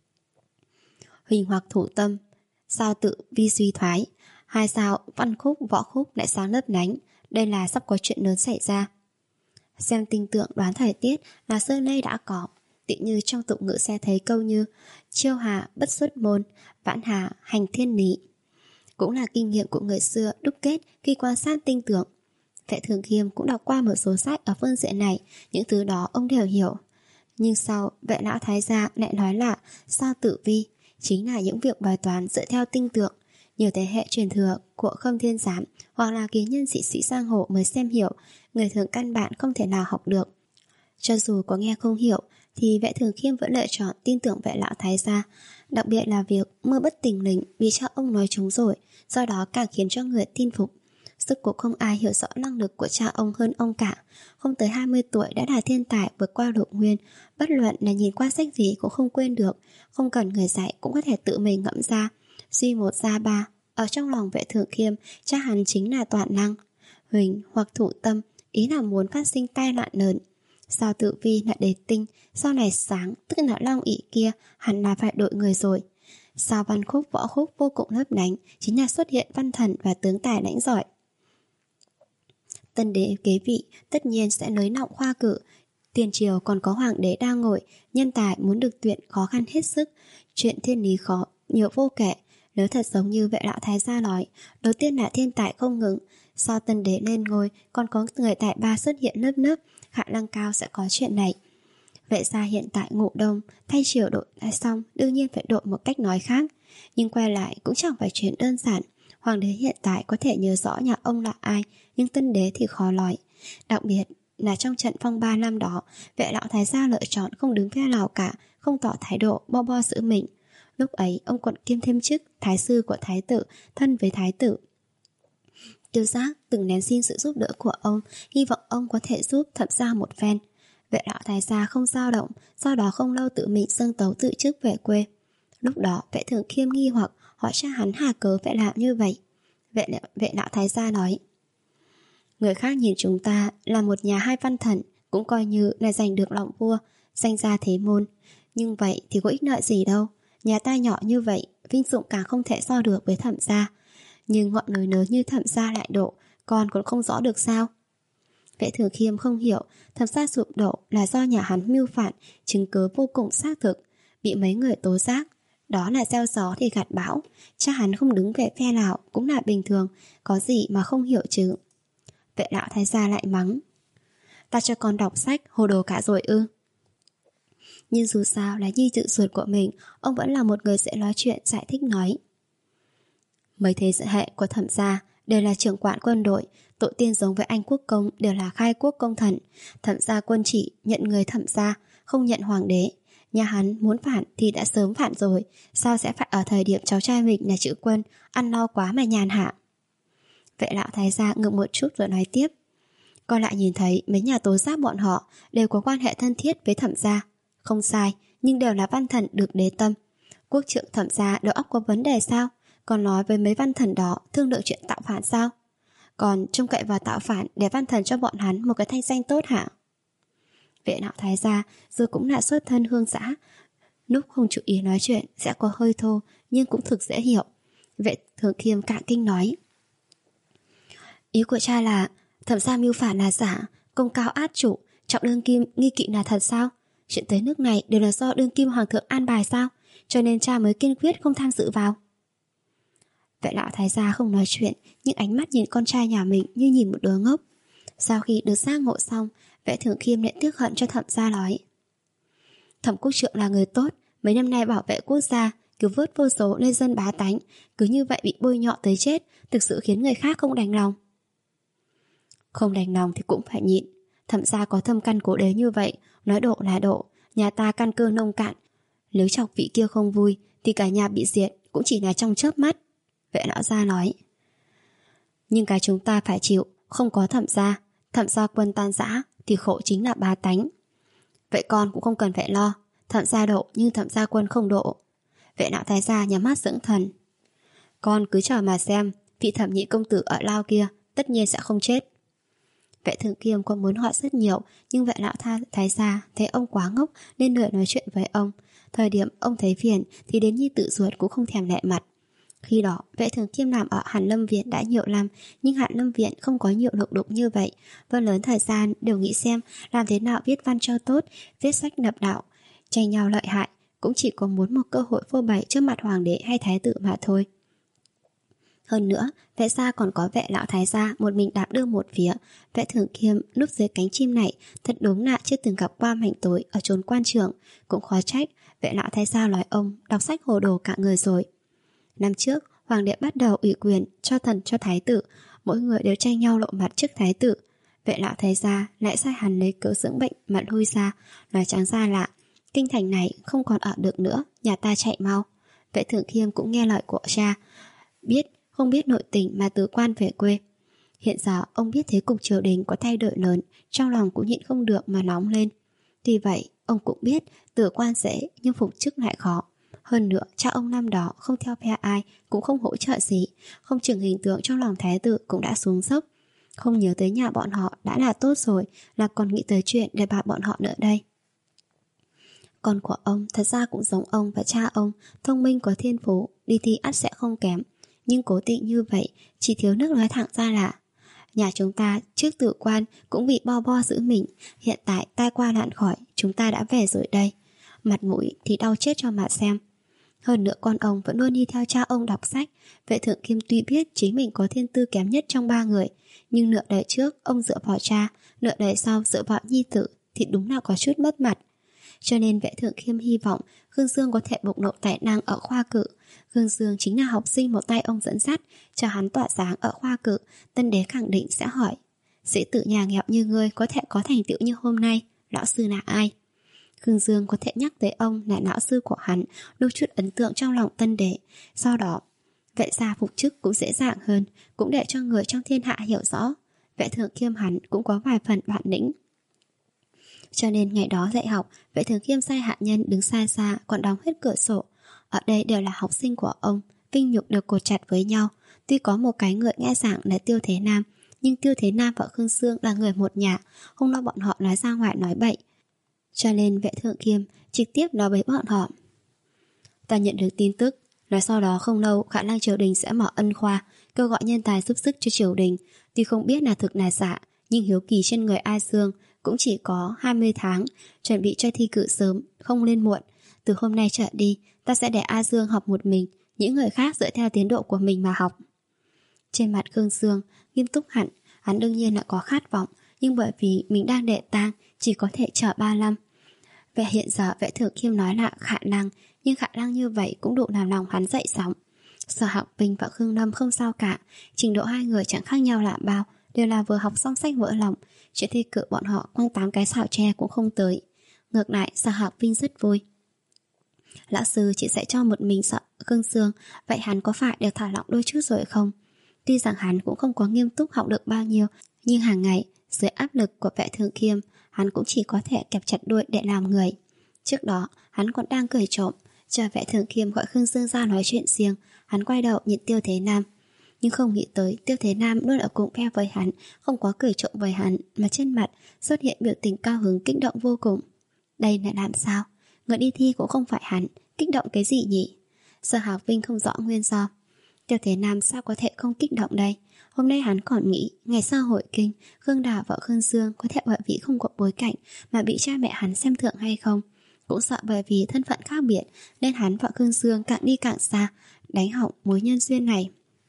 Speaker 1: Huỳnh hoặc thủ tâm, sao tự vi suy thoái. Hai sao văn khúc võ khúc lại sáng lấp lánh. Đây là sắp có chuyện lớn xảy ra. Xem tinh tượng đoán thời tiết là xưa nay đã có. Tỉ như trong tục ngữ sẽ thấy câu như chiêu hà bất xuất môn, vãn hà hành thiên lý. Cũng là kinh nghiệm của người xưa đúc kết khi quan sát tinh tưởng. Vệ Thường Khiêm cũng đọc qua một số sách ở phương diện này, những thứ đó ông đều hiểu. Nhưng sau, vệ lão thái gia lại nói là sao tử vi chính là những việc bài toán dựa theo tinh tượng. Nhiều thế hệ truyền thừa của Khâm Thiên Giám hoặc là kỳ nhân sĩ sĩ giang hồ mới xem hiểu, người thường căn bản không thể nào học được. Cho dù có nghe không hiểu thì Vệ Thường Khiêm vẫn lựa chọn tin tưởng vệ lão thái gia. Đặc biệt là việc mưa bất tình lình vì cha ông nói trúng rồi, do đó càng khiến cho người tin phục. Sức cuộc không ai hiểu rõ năng lực của cha ông hơn ông cả. Không tới hai mươi tuổi đã là thiên tài vượt qua lục nguyên, bất luận là nhìn qua sách gì cũng không quên được, không cần người dạy cũng có thể tự mình ngẫm ra. Duy một ra ba, ở trong lòng Vệ Thường Khiêm, cha hắn chính là toàn năng. Huỳnh hoặc thủ tâm, ý là muốn phát sinh tai nạn lớn. Sao tử vi là đế tinh, sau này sáng tức là long ỷ kia hẳn là phải đội người rồi. Sao văn khúc võ khúc vô cùng lấp lánh, chính là xuất hiện văn thần và tướng tài lãnh giỏi. Tân đế kế vị tất nhiên sẽ nới nọng khoa cử. Tiền triều còn có hoàng đế đang ngồi, nhân tài muốn được tuyển khó khăn hết sức. Chuyện thiên lý khó nhiều vô kể. Nếu thật giống như vệ lão thái gia nói, đầu tiên là thiên tài không ngừng, sau tân đế lên ngôi còn có người tài ba xuất hiện lớp lớp, khả năng cao sẽ có chuyện này. Vệ gia hiện tại ngủ đông, thay triều đội đã xong, đương nhiên phải đội một cách nói khác. Nhưng quay lại cũng chẳng phải chuyện đơn giản. Hoàng đế hiện tại có thể nhớ rõ nhà ông là ai, nhưng tân đế thì khó nói. Đặc biệt là trong trận phong ba năm đó, vệ lão thái gia lựa chọn không đứng phe nào cả, không tỏ thái độ bo bo giữ mình. Lúc ấy ông còn kiêm thêm chức thái sư của thái tử, thân với thái tử. Tiêu Giác từng nén xin sự giúp đỡ của ông, hy vọng ông có thể giúp Thẩm gia một phen. Vệ lão thái gia không dao động, do đó không lâu tự mình dâng tấu tự chức về quê. Lúc đó Vệ Thường Khiêm nghi hoặc hỏi cha hắn hà cớ phải làm như vậy. Vệ, vệ lão thái gia nói: người khác nhìn chúng ta là một nhà hai văn thần, cũng coi như là giành được lòng vua, danh gia thế môn. Nhưng vậy thì có ích lợi gì đâu. Nhà ta nhỏ như vậy, vinh dụng càng không thể so được với Thẩm gia. Nhưng ngọn núi lớn như Thẩm gia lại đổ, con còn không rõ được sao? Vệ Thường Khiêm không hiểu Thẩm gia sụp đổ là do nhà hắn mưu phản, chứng cứ vô cùng xác thực, bị mấy người tố giác. Đó là gieo gió thì gặt bão. Cha hắn không đứng về phe nào cũng là bình thường, có gì mà không hiểu chứ. Vệ lão thái gia lại mắng: ta cho con đọc sách hồ đồ cả rồi ư? Nhưng dù sao là nhi tự ruột của mình, ông vẫn là một người sẽ nói chuyện giải thích nói: mấy thế hệ của Thẩm gia đều là trưởng quản quân đội, tổ tiên giống với anh quốc công đều là khai quốc công thần. Thẩm gia quân chỉ nhận người Thẩm gia, không nhận hoàng đế. Nhà hắn muốn phản thì đã sớm phản rồi, sao sẽ phải ở thời điểm cháu trai mình là chữ quân, ăn no quá mà nhàn hạ? Vệ lão thái gia ngừng một chút rồi nói tiếp: con lại nhìn thấy mấy nhà tố giác bọn họ đều có quan hệ thân thiết với Thẩm gia. Không sai, nhưng đều là văn thần được đế tâm. Quốc trưởng Thẩm gia đầu óc có vấn đề sao? Còn nói với mấy văn thần đó thương lượng chuyện tạo phản sao? Còn trông cậy vào tạo phản để văn thần cho bọn hắn một cái thanh danh tốt hả? Vệ lão thái gia dù cũng là xuất thân hương giã, lúc không chú ý nói chuyện sẽ có hơi thô, nhưng cũng thực dễ hiểu. Vệ Thường Khiêm cạn kinh nói: ý của cha là Thẩm gia mưu phản là giả, công cao át chủ, trọng đương kim nghi kỵ là thật sao? Chuyện tới nước này đều là do đương kim hoàng thượng an bài sao? Cho nên cha mới kiên quyết không tham dự vào. Vệ lão thái gia không nói chuyện, nhưng ánh mắt nhìn con trai nhà mình như nhìn một đứa ngốc. Sau khi được giác ngộ xong, Vệ Thường Khiêm lại tiếc hận cho Thẩm gia nói: Thẩm quốc trưởng là người tốt, mấy năm nay bảo vệ quốc gia, cứu vớt vô số lê dân bá tánh, cứ như vậy bị bôi nhọ tới chết, thực sự khiến người khác không đành lòng. Không đành lòng thì cũng phải nhịn. Thẩm gia có thâm căn cố đế như vậy, nói độ là độ. Nhà ta căn cơ nông cạn, nếu chọc vị kia không vui thì cả nhà bị diệt cũng chỉ là trong chớp mắt. Vệ lão gia nói: nhưng cái chúng ta phải chịu không có Thẩm gia. Thẩm gia quân tan rã thì khổ chính là bá tánh. Vậy con cũng không cần phải lo, Thẩm gia độ nhưng Thẩm gia quân không độ. Vệ lão thái gia nhắm mắt dưỡng thần: con cứ chờ mà xem, vị Thẩm nhị công tử ở lao kia tất nhiên sẽ không chết. Vệ Thường Khiêm còn muốn hỏi rất nhiều, nhưng vệ lão tha, thái gia thấy ông quá ngốc nên lười nói chuyện với ông. Thời điểm ông thấy phiền thì đến nhi tự ruột cũng không thèm lẹ mặt. Khi đó Vệ Thường Khiêm làm ở Hàn Lâm Viện đã nhiều năm, nhưng Hàn Lâm Viện không có nhiều lục đục như vậy. Phần lớn thời gian đều nghĩ xem làm thế nào viết văn cho tốt, viết sách lập đạo. tranh nhau lợi hại, cũng chỉ có muốn một cơ hội phô bày trước mặt hoàng đế hay thái tử mà thôi. Hơn nữa, vệ gia còn có vệ lão thái gia một mình đạp đưa một phía. Vệ Thượng Kiêm núp dưới cánh chim này thật đúng là chưa từng gặp qua mảnh tối ở chốn quan trường. Cũng khó trách vệ lão thái gia nói ông đọc sách hồ đồ cả người rồi. Năm trước, hoàng đế bắt đầu ủy quyền cho thần cho thái tử, mỗi người đều tranh nhau lộ mặt trước thái tử. Vệ lão thái gia lại sai hắn lấy cớ dưỡng bệnh mà lui ra, nói trắng ra là kinh thành này không còn ở được nữa, nhà ta chạy mau. Vệ Thượng Kiêm cũng nghe lời của cha, biết không biết nội tình mà tứ quan về quê. Hiện giờ ông biết thế cục triều đình có thay đổi lớn, trong lòng cũng nhịn không được mà nóng lên. Tuy vậy, ông cũng biết tử quan dễ nhưng phục chức lại khó. Hơn nữa, cha ông năm đó không theo phe ai, cũng không hỗ trợ gì, không chừng hình tượng trong lòng thái tử cũng đã xuống dốc. Không nhớ tới nhà bọn họ đã là tốt rồi, là còn nghĩ tới chuyện để bạc bọn họ nữa đây. Con của ông thật ra cũng giống ông và cha ông, thông minh có thiên phú, đi thi ắt sẽ không kém. Nhưng cố tình như vậy, chỉ thiếu nước nói thẳng ra là nhà chúng ta trước tử quan cũng bị bo bo giữ mình, hiện tại tai qua nạn khỏi, chúng ta đã về rồi đây. Mặt mũi thì đau chết cho mà xem. Hơn nữa con ông vẫn luôn đi theo cha ông đọc sách. Vệ Thượng Kiêm tuy biết chính mình có thiên tư kém nhất trong ba người, nhưng nửa đời trước ông dựa vào cha, nửa đời sau dựa vào nhi tử, thì đúng là có chút mất mặt. Cho nên Vệ Thượng Kiêm hy vọng Khương Dương có thể bộc lộ tài năng ở khoa cử. Khương Dương chính là học sinh một tay ông dẫn dắt, cho hắn tỏa sáng ở khoa cử. Tân đế khẳng định sẽ hỏi, sĩ tử nhà nghèo như ngươi có thể có thành tựu như hôm nay, lão sư là ai? Khương Dương có thể nhắc tới ông là lão sư của hắn, đôi chút ấn tượng trong lòng tân đế. Sau đó vệ gia phục chức cũng dễ dàng hơn, cũng để cho người trong thiên hạ hiểu rõ Vệ Thượng Kiêm hắn cũng có vài phần bản lĩnh. Cho nên ngày đó dạy học, Vệ Thượng Kiêm sai hạ nhân đứng xa xa, còn đóng hết cửa sổ. Ở đây đều là học sinh của ông, vinh nhục được cột chặt với nhau. Tuy có một cái người nghe giảng là Tiêu Thế Nam, nhưng Tiêu Thế Nam và Khương Dương là người một nhà, không lo bọn họ nói ra ngoài nói bậy. Cho nên Vệ Thượng Kiêm trực tiếp nói với bọn họ, ta nhận được tin tức là sau đó không lâu khả năng triều đình sẽ mở ân khoa, kêu gọi nhân tài giúp sức cho triều đình. Tuy không biết là thực là giả, nhưng hiếu kỳ trên người A Dương cũng chỉ có hai mươi tháng, chuẩn bị cho thi cử sớm, không lên muộn. Từ hôm nay trở đi, ta sẽ để A Dương học một mình, những người khác dựa theo tiến độ của mình mà học. Trên mặt Khương Dương nghiêm túc hẳn, hắn đương nhiên là có khát vọng, nhưng bởi vì mình đang đệ tang, chỉ có thể chờ ba năm. Về hiện giờ Vệ Thượng Kiêm nói là khả năng, nhưng khả năng như vậy cũng đủ làm lòng hắn dậy sóng. Sở Hạo Bình và Khương Lâm không sao cả, trình độ hai người chẳng khác nhau là bao, đều là vừa học xong sách vỡ lòng. Chuyện thi cử bọn họ quăng tám cái xào tre cũng không tới. Ngược lại Sở Hạo Vinh rất vui. Lão sư chỉ sẽ cho một mình sợ Khương Dương, vậy hắn có phải đều thả lỏng đôi chút rồi không? Tuy rằng hắn cũng không có nghiêm túc học được bao nhiêu, nhưng hàng ngày dưới áp lực của Vệ Thượng Kiêm, hắn cũng chỉ có thể kẹp chặt đuôi để làm người. Trước đó hắn còn đang cười trộm, chờ Vệ Thượng Kiêm gọi Khương Dương ra nói chuyện riêng, hắn quay đầu nhìn Tiêu Thế Nam. Nhưng không nghĩ tới Tiêu Thế Nam luôn ở cùng phe với hắn, không có cười trộm với hắn, mà trên mặt xuất hiện biểu tình cao hứng kích động vô cùng. Đây là làm sao? Người đi thi cũng không phải hắn, kích động cái gì nhỉ? Sở Hạo Vinh không rõ nguyên do. Tiêu Thế Nam sao có thể không kích động đây? Hôm nay hắn còn nghĩ ngày sau hội kinh, Khương Đào và Khương Dương có thể bởi vì không có bối cảnh mà bị cha mẹ hắn xem thường hay không. Cũng sợ bởi vì thân phận khác biệt nên hắn và Khương Dương càng đi càng xa, đánh hỏng mối nhân duyên này.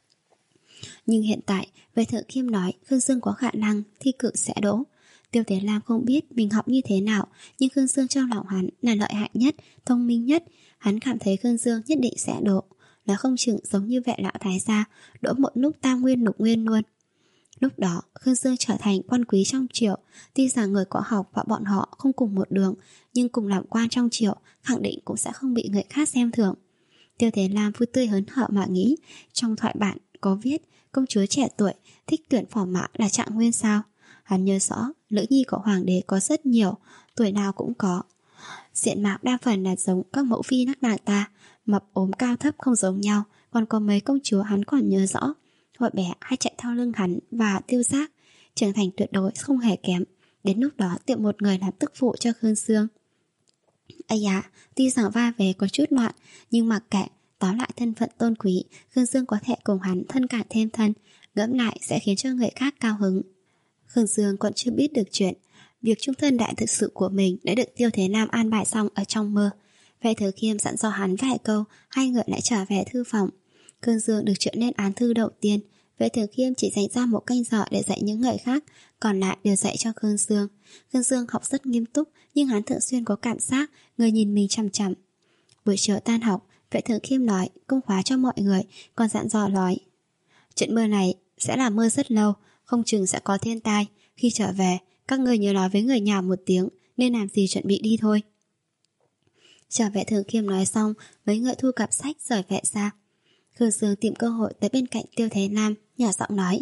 Speaker 1: Nhưng hiện tại Vệ Thượng Kiêm nói Khương Dương có khả năng thi cử sẽ đỗ. Tiêu Thế Lam không biết mình học như thế nào, nhưng Khương Dương trong lòng hắn là lợi hại nhất, thông minh nhất. Hắn cảm thấy Khương Dương nhất định sẽ đỗ, là không chừng giống như Vệ lão thái gia, đỗ một lúc tam nguyên lục nguyên luôn. Lúc đó Khương Dương trở thành quan quý trong triều. Tuy rằng người có học và bọn họ không cùng một đường, nhưng cùng làm quan trong triều khẳng định cũng sẽ không bị người khác xem thường. Tiêu Thế Lam vui tươi hớn hở mà nghĩ, trong thoại bản có viết công chúa trẻ tuổi thích tuyển phò mã là Trạng Nguyên sao. Hắn nhớ rõ nữ nhi của hoàng đế có rất nhiều, tuổi nào cũng có, diện mạo đa phần là giống các mẫu phi nước nàng ta, mập ốm cao thấp không giống nhau. Còn có mấy công chúa hắn còn nhớ rõ, hồi bé hay chạy theo lưng hắn và Tiêu Giác, trưởng thành tuyệt đối không hề kém. Đến lúc đó tiệm một người làm tức phụ cho Khương Dương. Ây da, tuy rằng va về có chút loạn, nhưng mặc kệ, tóm lại thân phận tôn quý, Khương Dương có thể cùng hắn thân càng thêm thân, ngẫm lại sẽ khiến cho người khác cao hứng. Khương Dương còn chưa biết được chuyện, Việc chung thân đại thực sự của mình đã được Tiêu Thế Nam an bài xong ở trong mơ. Vệ Thừa Khiêm dặn dò hắn vài câu, hai người lại trở về thư phòng. Khương Dương được triệu lên án thư đầu tiên. Vệ Thừa Khiêm chỉ dành ra một canh giờ để dạy những người khác, còn lại đều dạy cho Khương Dương. Khương Dương học rất nghiêm túc, nhưng hắn thường xuyên có cảm giác người nhìn mình chằm chằm. Buổi chiều tan học, Vệ Thừa Khiêm nói công khóa cho mọi người, còn dặn dò nói: trận mưa này sẽ là mưa rất lâu, không chừng sẽ có thiên tai. Khi trở về, các người nhớ nói với người nhà một tiếng, nên làm gì chuẩn bị đi thôi. Chờ Vệ Thừa Khiêm nói xong, mấy người thu cặp sách rời vệ ra. Khương Dương tìm cơ hội tới bên cạnh Tiêu Thế Nam, nhỏ giọng nói: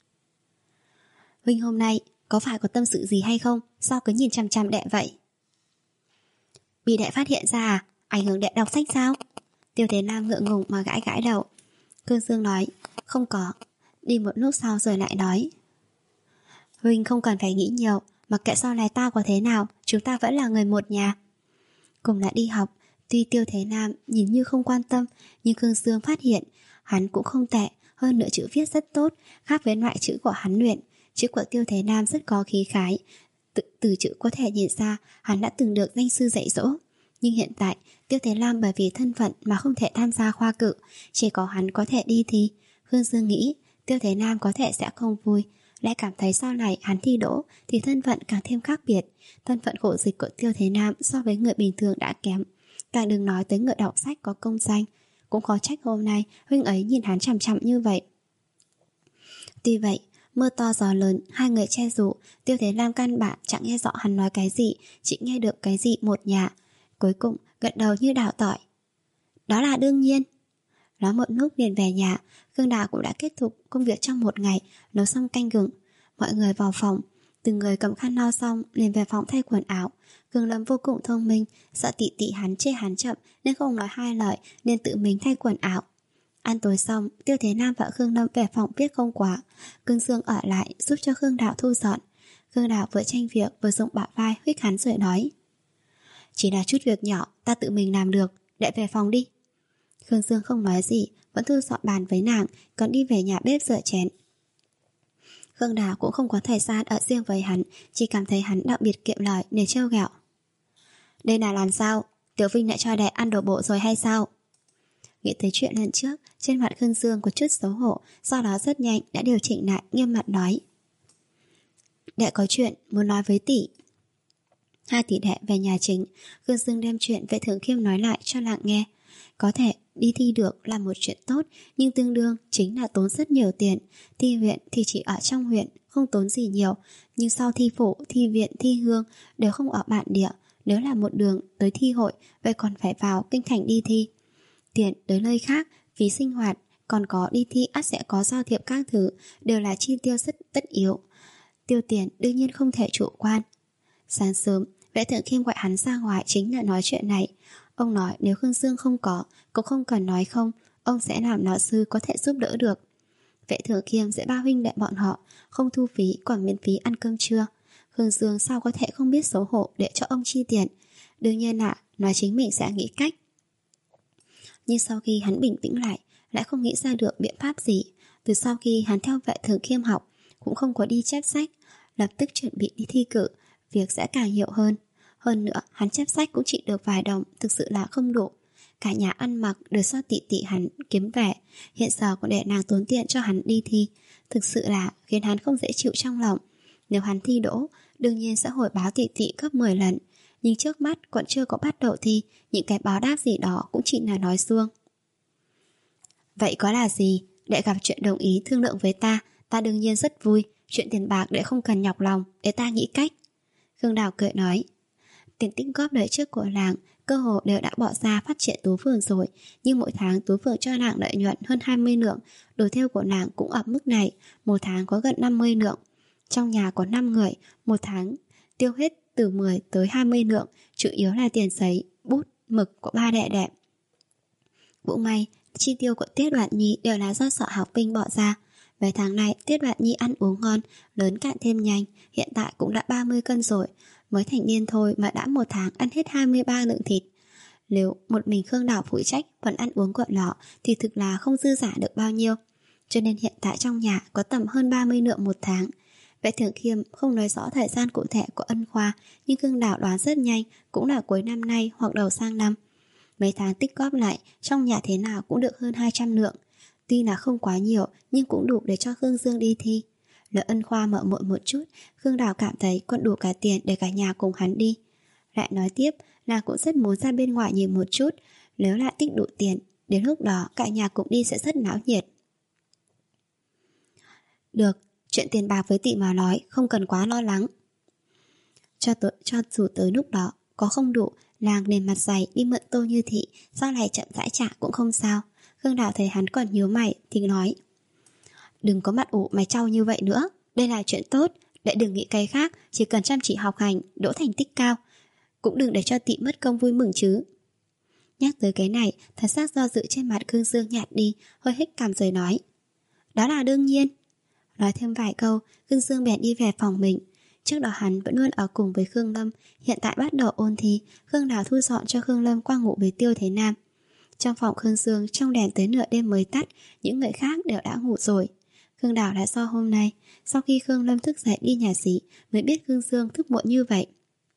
Speaker 1: huynh hôm nay có phải có tâm sự gì hay không? Sao cứ nhìn chằm chằm đệ vậy? Bị đệ phát hiện ra à? Ảnh hưởng đệ đọc sách sao? Tiêu Thế Nam ngượng ngùng mà gãi gãi đầu. Khương Dương nói: không có. Đi một lúc sau rồi lại nói: huynh không cần phải nghĩ nhiều, mặc kệ sau này ta có thế nào, chúng ta vẫn là người một nhà. Cùng lại đi học, tuy Tiêu Thế Nam nhìn như không quan tâm, nhưng Khương Dương phát hiện hắn cũng không tệ, hơn nữa chữ viết rất tốt, khác với loại chữ của hắn luyện. Chữ của Tiêu Thế Nam rất có khí khái, từ, từ chữ có thể nhìn ra hắn đã từng được danh sư dạy dỗ. Nhưng hiện tại Tiêu Thế Nam bởi vì thân phận mà không thể tham gia khoa cử, chỉ có hắn có thể đi thi. Khương Dương nghĩ Tiêu Thế Nam có thể sẽ không vui, lại cảm thấy sau này hắn thi đỗ thì thân phận càng thêm khác biệt. Thân phận khổ dịch của Tiêu Thế Nam so với người bình thường đã kém, càng đừng nói tới người đọc sách có công danh. Cũng khó trách hôm nay huynh ấy nhìn hắn chằm chằm như vậy. Tuy vậy, mưa to gió lớn, hai người che dù, Tiêu Thế Nam căn bản chẳng nghe rõ hắn nói cái gì, chỉ nghe được cái gì một nhà. Cuối cùng gật đầu như đảo tỏi: đó là đương nhiên. Nói một lúc liền về nhà. Khương Đào cũng đã kết thúc công việc trong một ngày, nấu xong canh gừng. Mọi người vào phòng, từng người cầm khăn lau xong liền về phòng thay quần áo. Khương Lâm vô cùng thông minh, sợ tỷ tỷ hắn chê hắn chậm nên không nói hai lời, nên tự mình thay quần áo. Ăn tối xong, Tiêu Thế Nam và Khương Lâm về phòng viết công khóa. Khương Dương ở lại giúp cho Khương Đào thu dọn. Khương Đào vừa tranh việc vừa dùng bả vai huých hắn rồi nói: chỉ là chút việc nhỏ, ta tự mình làm được, đệ về phòng đi. Khương Dương không nói gì, vẫn thu dọn bàn với nàng, còn đi về nhà bếp rửa chén. Khương Đào cũng không có thời gian ở riêng với hắn, chỉ cảm thấy hắn đặc biệt kiệm lời để trêu ghẹo. Đây là làm sao? Tiểu Vinh lại cho đệ ăn đồ bộ rồi hay sao? Nghĩ tới chuyện lần trước, trên mặt Khương Dương có chút xấu hổ, sau đó rất nhanh đã điều chỉnh lại, nghiêm mặt nói: đệ có chuyện muốn nói với tỷ. Hai tỷ đệ về nhà chính, Khương Dương đem chuyện Vệ Thượng Khiêm nói lại cho nàng nghe. Có thể đi thi được là một chuyện tốt, nhưng tương đương chính là tốn rất nhiều tiền. Thi huyện thì chỉ ở trong huyện, không tốn gì nhiều, nhưng sau thi phủ, thi viện, thi hương đều không ở bản địa. Nếu là một đường tới thi hội, vậy còn phải vào kinh thành đi thi. Tiền tới nơi khác, phí sinh hoạt, còn có đi thi ắt sẽ có giao thiệp các thứ, đều là chi tiêu rất tất yếu. Tiêu tiền đương nhiên không thể chủ quan. Sáng sớm, Vệ Thượng Khiêm gọi hắn ra ngoài chính là nói chuyện này. Ông nói nếu Khương Dương không có, cũng không cần nói không, ông sẽ làm lão sư có thể giúp đỡ được. Vệ Thừa Khiêm sẽ bao huynh đệ bọn họ, không thu phí còn miễn phí ăn cơm trưa. Khương Dương sao có thể không biết xấu hổ để cho ông chi tiền. Đương nhiên là nói chính mình sẽ nghĩ cách. Nhưng sau khi hắn bình tĩnh lại, lại không nghĩ ra được biện pháp gì. Từ sau khi hắn theo Vệ Thừa Khiêm học, cũng không có đi chép sách, lập tức chuẩn bị đi thi cử, việc sẽ càng nhiều hơn. Hơn nữa, hắn chép sách cũng chỉ được vài đồng, thực sự là không đủ. Cả nhà ăn mặc đều do tỷ tỷ hắn kiếm về, hiện giờ còn để nàng tốn tiền cho hắn đi thi, thực sự là khiến hắn không dễ chịu trong lòng. Nếu hắn thi đỗ, đương nhiên sẽ hồi báo tỷ tỷ gấp mười lần, nhưng trước mắt còn chưa có bắt đầu thi, những cái báo đáp gì đó cũng chỉ là nói suông. Vậy có là gì? Đệ gặp chuyện đồng ý thương lượng với ta, ta đương nhiên rất vui. Chuyện tiền bạc đệ không cần nhọc lòng, để ta nghĩ cách. Khương Đào cười nói: tiền tích góp đời trước của làng cơ hồ đều đã bỏ ra phát triển Tú Phường rồi, nhưng mỗi tháng Tú Phường cho nàng lợi nhuận hơn hai mươi lượng, đồ thêu của nàng cũng ở mức này, một tháng có gần năm mươi lượng. Trong nhà có năm người, một tháng tiêu hết từ mười tới hai mươi lượng, chủ yếu là tiền giấy, bút, mực của ba đệ đệ. Cũng may, chi tiêu của Tiết Đoạn Nhi đều là do Sở Học Vinh bỏ ra. Về tháng này, Tiết Đoạn Nhi ăn uống ngon, lớn cạn thêm nhanh, hiện tại cũng đã ba mươi cân rồi. Mới thành niên thôi mà đã một tháng ăn hết hai mươi ba lượng thịt. Nếu một mình Khương Đào phụ trách phần ăn uống của nó thì thực là không dư giả được bao nhiêu. Cho nên hiện tại trong nhà có tầm hơn ba mươi lượng một tháng. Vệ Thượng Khiêm không nói rõ thời gian cụ thể của Ân Khoa, nhưng Khương Đào đoán rất nhanh cũng là cuối năm nay hoặc đầu sang năm. Mấy tháng tích góp lại, trong nhà thế nào cũng được hơn hai trăm lượng. Tuy là không quá nhiều, nhưng cũng đủ để cho Khương Dương đi thi. Lỡ Ân Khoa mở muộn một chút, Khương Đào cảm thấy còn đủ cả tiền để cả nhà cùng hắn đi. Lại nói tiếp là cũng rất muốn ra bên ngoài nhìn một chút. Nếu lại tích đủ tiền, đến lúc đó cả nhà cùng đi sẽ rất náo nhiệt. Được, chuyện tiền bạc với Tị mà nói, không cần quá lo lắng. Cho, tới, cho dù tới lúc đó có không đủ, làng nền mặt dày đi mượn Tô Như Thị, sau này chậm rãi trả cũng không sao. Khương Đào thấy hắn còn nhíu mày thì nói: đừng có mặt ủ mày trau như vậy nữa. Đây là chuyện tốt, để đừng nghĩ cái khác. Chỉ cần chăm chỉ học hành, đỗ thành tích cao, cũng đừng để cho Tị mất công vui mừng chứ. Nhắc tới cái này, thần sắc do dự trên mặt Khương Dương nhạt đi, hơi hít cằm rồi nói: đó là đương nhiên. Nói thêm vài câu, Khương Dương bèn đi về phòng mình. Trước đó hắn vẫn luôn ở cùng với Khương Lâm, hiện tại bắt đầu ôn thi. Khương Đào thu dọn cho Khương Lâm qua ngủ với Tiêu Thế Nam. Trong phòng Khương Dương, trong đèn tới nửa đêm mới tắt, những người khác đều đã ngủ rồi. Khương Đào đã do hôm nay, sau khi Khương Lâm thức dậy đi nhà xí, mới biết Khương Dương thức muộn như vậy.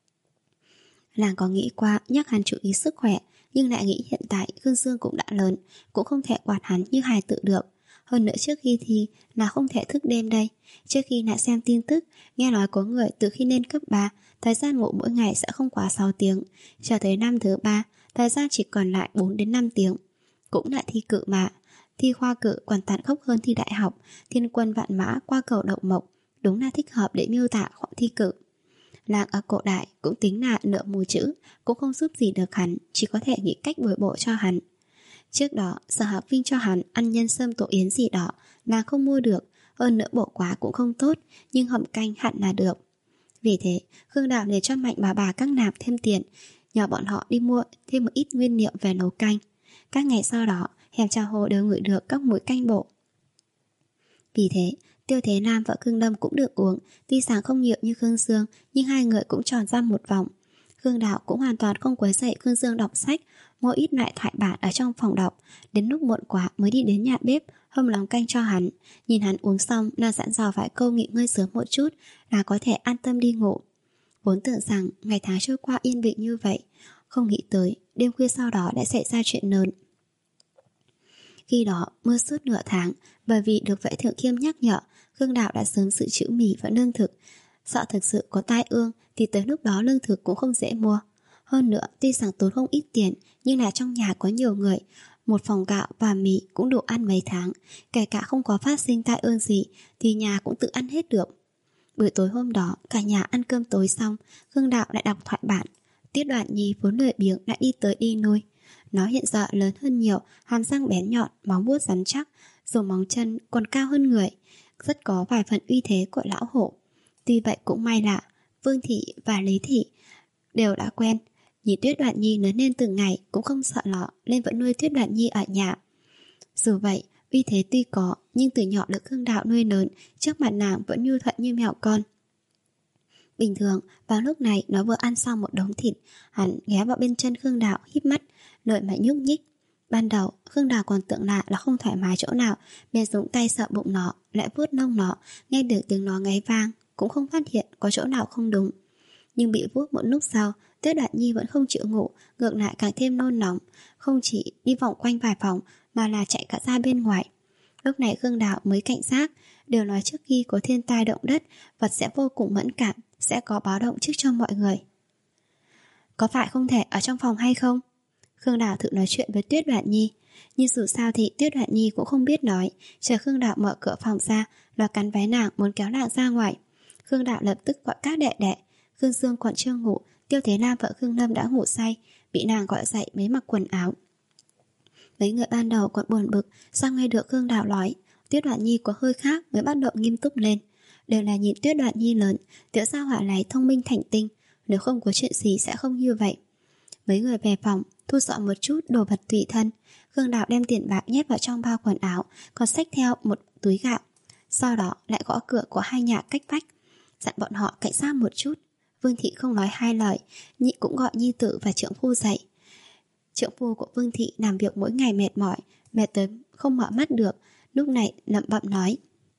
Speaker 1: Làng có nghĩ qua nhắc hắn chú ý sức khỏe, nhưng lại nghĩ hiện tại Khương Dương cũng đã lớn, cũng không thể quạt hắn như hài tự được. Hơn nữa trước khi thi là không thể thức đêm đây. Trước khi lại xem tin tức, nghe nói có người từ khi lên cấp ba, thời gian ngủ mỗi ngày sẽ không quá sáu tiếng. Cho tới năm thứ ba, thời gian chỉ còn lại bốn đến năm tiếng. Cũng là thi cử mà. Thi khoa cử còn tàn khốc hơn thi đại học. Thiên quân vạn mã qua cầu đậu mộc, đúng là thích hợp để miêu tả khoảng thi cử. Làng ở cổ đại cũng tính là nửa mù chữ, cũng không giúp gì được hắn, chỉ có thể nghĩ cách bồi bổ cho hắn. Trước đó, Sở Hạc Vinh cho hắn ăn nhân sâm tổ yến gì đó, nàng không mua được, hơn nữa bổ quá cũng không tốt, nhưng hầm canh hẳn là được. Vì thế, Khương Đào để cho Mạnh bà bà các nạp thêm tiền, nhờ bọn họ đi mua thêm một ít nguyên liệu về nấu canh. Các ngày sau đó, hẻm trà hồ đều ngửi được các mùi canh bổ. Vì thế, Tiêu Thế Nam và Khương Lâm cũng được uống, tuy sáng không nhiều như Khương Dương, nhưng hai người cũng tròn ra một vòng. Khương Đào cũng hoàn toàn không quấy rầy Khương Dương đọc sách, mua ít loại thoại bản ở trong phòng đọc. Đến lúc muộn quá mới đi đến nhà bếp hâm lòng canh cho hắn. Nhìn hắn uống xong, nàng dặn dò vài câu nghỉ ngơi sớm một chút là có thể an tâm đi ngủ. Vốn tưởng rằng ngày tháng trôi qua yên bình như vậy, không nghĩ tới đêm khuya sau đó đã xảy ra chuyện lớn. Khi đó mưa suốt nửa tháng, bởi vì được Vệ Thượng Khiêm nhắc nhở, Khương Đào đã sớm dự trữ mì và lương thực. Sợ thực sự có tai ương thì tới lúc đó lương thực cũng không dễ mua. Hơn nữa, tuy rằng tốn không ít tiền, nhưng là trong nhà có nhiều người, một phòng gạo và mì cũng đủ ăn mấy tháng. Kể cả không có phát sinh tai ương gì thì nhà cũng tự ăn hết được. Buổi tối hôm đó, cả nhà ăn cơm tối xong, Khương Đào lại đọc thoại bản. Tiết Đoạn Nhi vốn lười biếng đã đi tới đi nuôi. Nó hiện giờ lớn hơn nhiều, hàm răng bén nhọn, móng vuốt rắn chắc, rồi móng chân còn cao hơn người, rất có vài phần uy thế của lão hổ. Tuy vậy cũng may là Vương Thị và Lý Thị đều đã quen. Nhìn Tuyết Đoạn Nhi lớn lên từng ngày cũng không sợ lọ, nên vẫn nuôi Tuyết Đoạn Nhi ở nhà. Dù vậy, uy thế tuy có, nhưng từ nhỏ được Khương Đào nuôi lớn, trước mặt nàng vẫn nhu thuận như mèo con. Bình thường, vào lúc này nó vừa ăn xong một đống thịt, hắn ghé vào bên chân Khương Đào híp mắt, lợi mà nhúc nhích. Ban đầu, Khương Đào còn tưởng lạ là không thoải mái chỗ nào, bèn dùng tay sợ bụng nó, lại vuốt nông nó, nghe được tiếng nó ngáy vang, cũng không phát hiện có chỗ nào không đúng. Nhưng bị vuốt một lúc sau, Tuyết Đoạn Nhi vẫn không chịu ngủ, ngược lại càng thêm nôn nóng, không chỉ đi vòng quanh vài vòng mà là chạy cả ra bên ngoài. Lúc này Khương Đào mới cảnh giác, đều nói trước khi có thiên tai động đất, vật sẽ vô cùng mẫn cảm, sẽ có báo động trước cho mọi người. Có phải không thể ở trong phòng hay không? Khương Đào thử nói chuyện với Tuyết Đoạn Nhi, nhưng dù sao thì Tuyết Đoạn Nhi cũng không biết nói. Chờ Khương Đào mở cửa phòng ra, nó cắn váy nàng muốn kéo nàng ra ngoài. Khương Đào lập tức gọi các đệ đệ. Khương Dương còn chưa ngủ, Tiêu Thế Nam và Khương Lâm đã ngủ say, bị nàng gọi dậy mới mặc quần áo. Mấy người ban đầu còn buồn bực, sau nghe được Khương Đào nói Tuyết Đoạn Nhi có hơi khác mới bắt đầu nghiêm túc lên. Đều là nhìn Tuyết Đoạn Nhi lớn, tiểu gia hỏa này thông minh thành tinh, nếu không có chuyện gì sẽ không như vậy. Mấy người về phòng, thu dọn một chút đồ vật tùy thân. Khương Đào đem tiền bạc nhét vào trong bao quần áo, còn xách theo một túi gạo. Sau đó lại gõ cửa của hai nhà cách vách, dặn bọn họ cảnh giác một chút. Vương Thị không nói hai lời, nhị cũng gọi nhi tử và trượng phu dậy. Trượng phu của Vương Thị làm việc mỗi ngày mệt mỏi, mệt tới không mở mắt được, lúc này lẩm bẩm nói: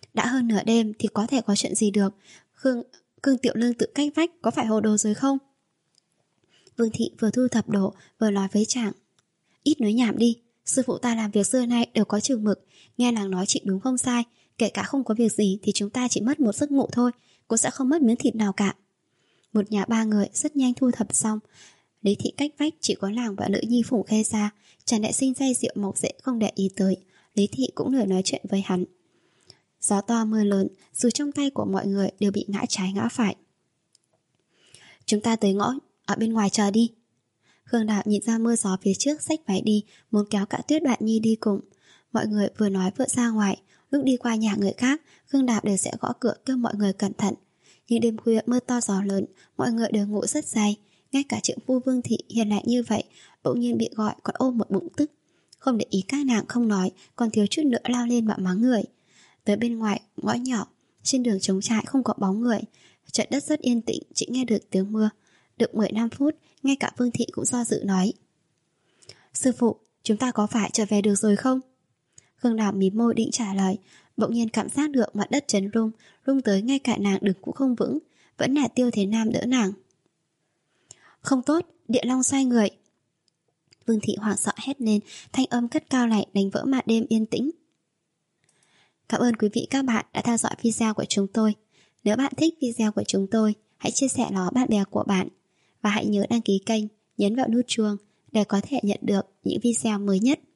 Speaker 1: Đã hơn nửa đêm thì có thể có chuyện gì được. Khương, Khương Tiểu Lương tự cách vách, có phải hồ đồ rồi không? Vương Thị vừa thu thập đồ vừa nói với chàng. Ít nói nhảm đi, sư phụ ta làm việc xưa nay đều có chừng mực. Nghe nàng nói chị đúng không sai. Kể cả không có việc gì thì chúng ta chỉ mất một giấc ngủ thôi, cũng sẽ không mất miếng thịt nào cả. Một nhà ba người rất nhanh thu thập xong. Lý Thị cách vách chỉ có nàng và nữ nhi Phùng Khê ra. Chàng đại sinh say rượu mọc rễ không để ý tới. Lý Thị cũng lười nói chuyện với hắn. Gió to mưa lớn, dù trong tay của mọi người đều bị ngã trái ngã phải. Chúng ta tới ngõ ở bên ngoài chờ đi. Khương Đạo nhìn ra mưa gió phía trước, xách váy đi, muốn kéo cả Tuyết Đoạn Nhi đi cùng. Mọi người vừa nói vừa ra ngoài. Lúc đi qua nhà người khác, Khương Đạo đều sẽ gõ cửa kêu mọi người cẩn thận. Nhưng đêm khuya mưa to gió lớn, mọi người đều ngủ rất say. Ngay cả trượng phu Vương Thị hiền lành như vậy bỗng nhiên bị gọi còn ôm một bụng tức. Không để ý các nàng không nói, còn thiếu chút nữa lao lên mà mắng người. Tới bên ngoài ngõ nhỏ, trên đường trống trại không có bóng người. Trận đất rất yên tĩnh, chỉ nghe được tiếng mưa. Được mười lăm phút, ngay cả Vương Thị cũng do dự nói. Sư phụ, chúng ta có phải trở về được rồi không? Khương Đạo mím môi định trả lời, bỗng nhiên cảm giác được mặt đất chấn rung, rung tới ngay cả nàng đứng cũng không vững. Vẫn là Tiêu Thế Nam đỡ nàng. Không tốt, địa long xoay người. Vương Thị hoảng sợ hét lên, thanh âm cất cao lại đánh vỡ màn đêm yên tĩnh. Cảm ơn quý vị các bạn đã theo dõi video của chúng tôi. Nếu bạn thích video của chúng tôi, hãy chia sẻ nó bạn bè của bạn. Và hãy nhớ đăng ký kênh, nhấn vào nút chuông để có thể nhận được những video mới nhất.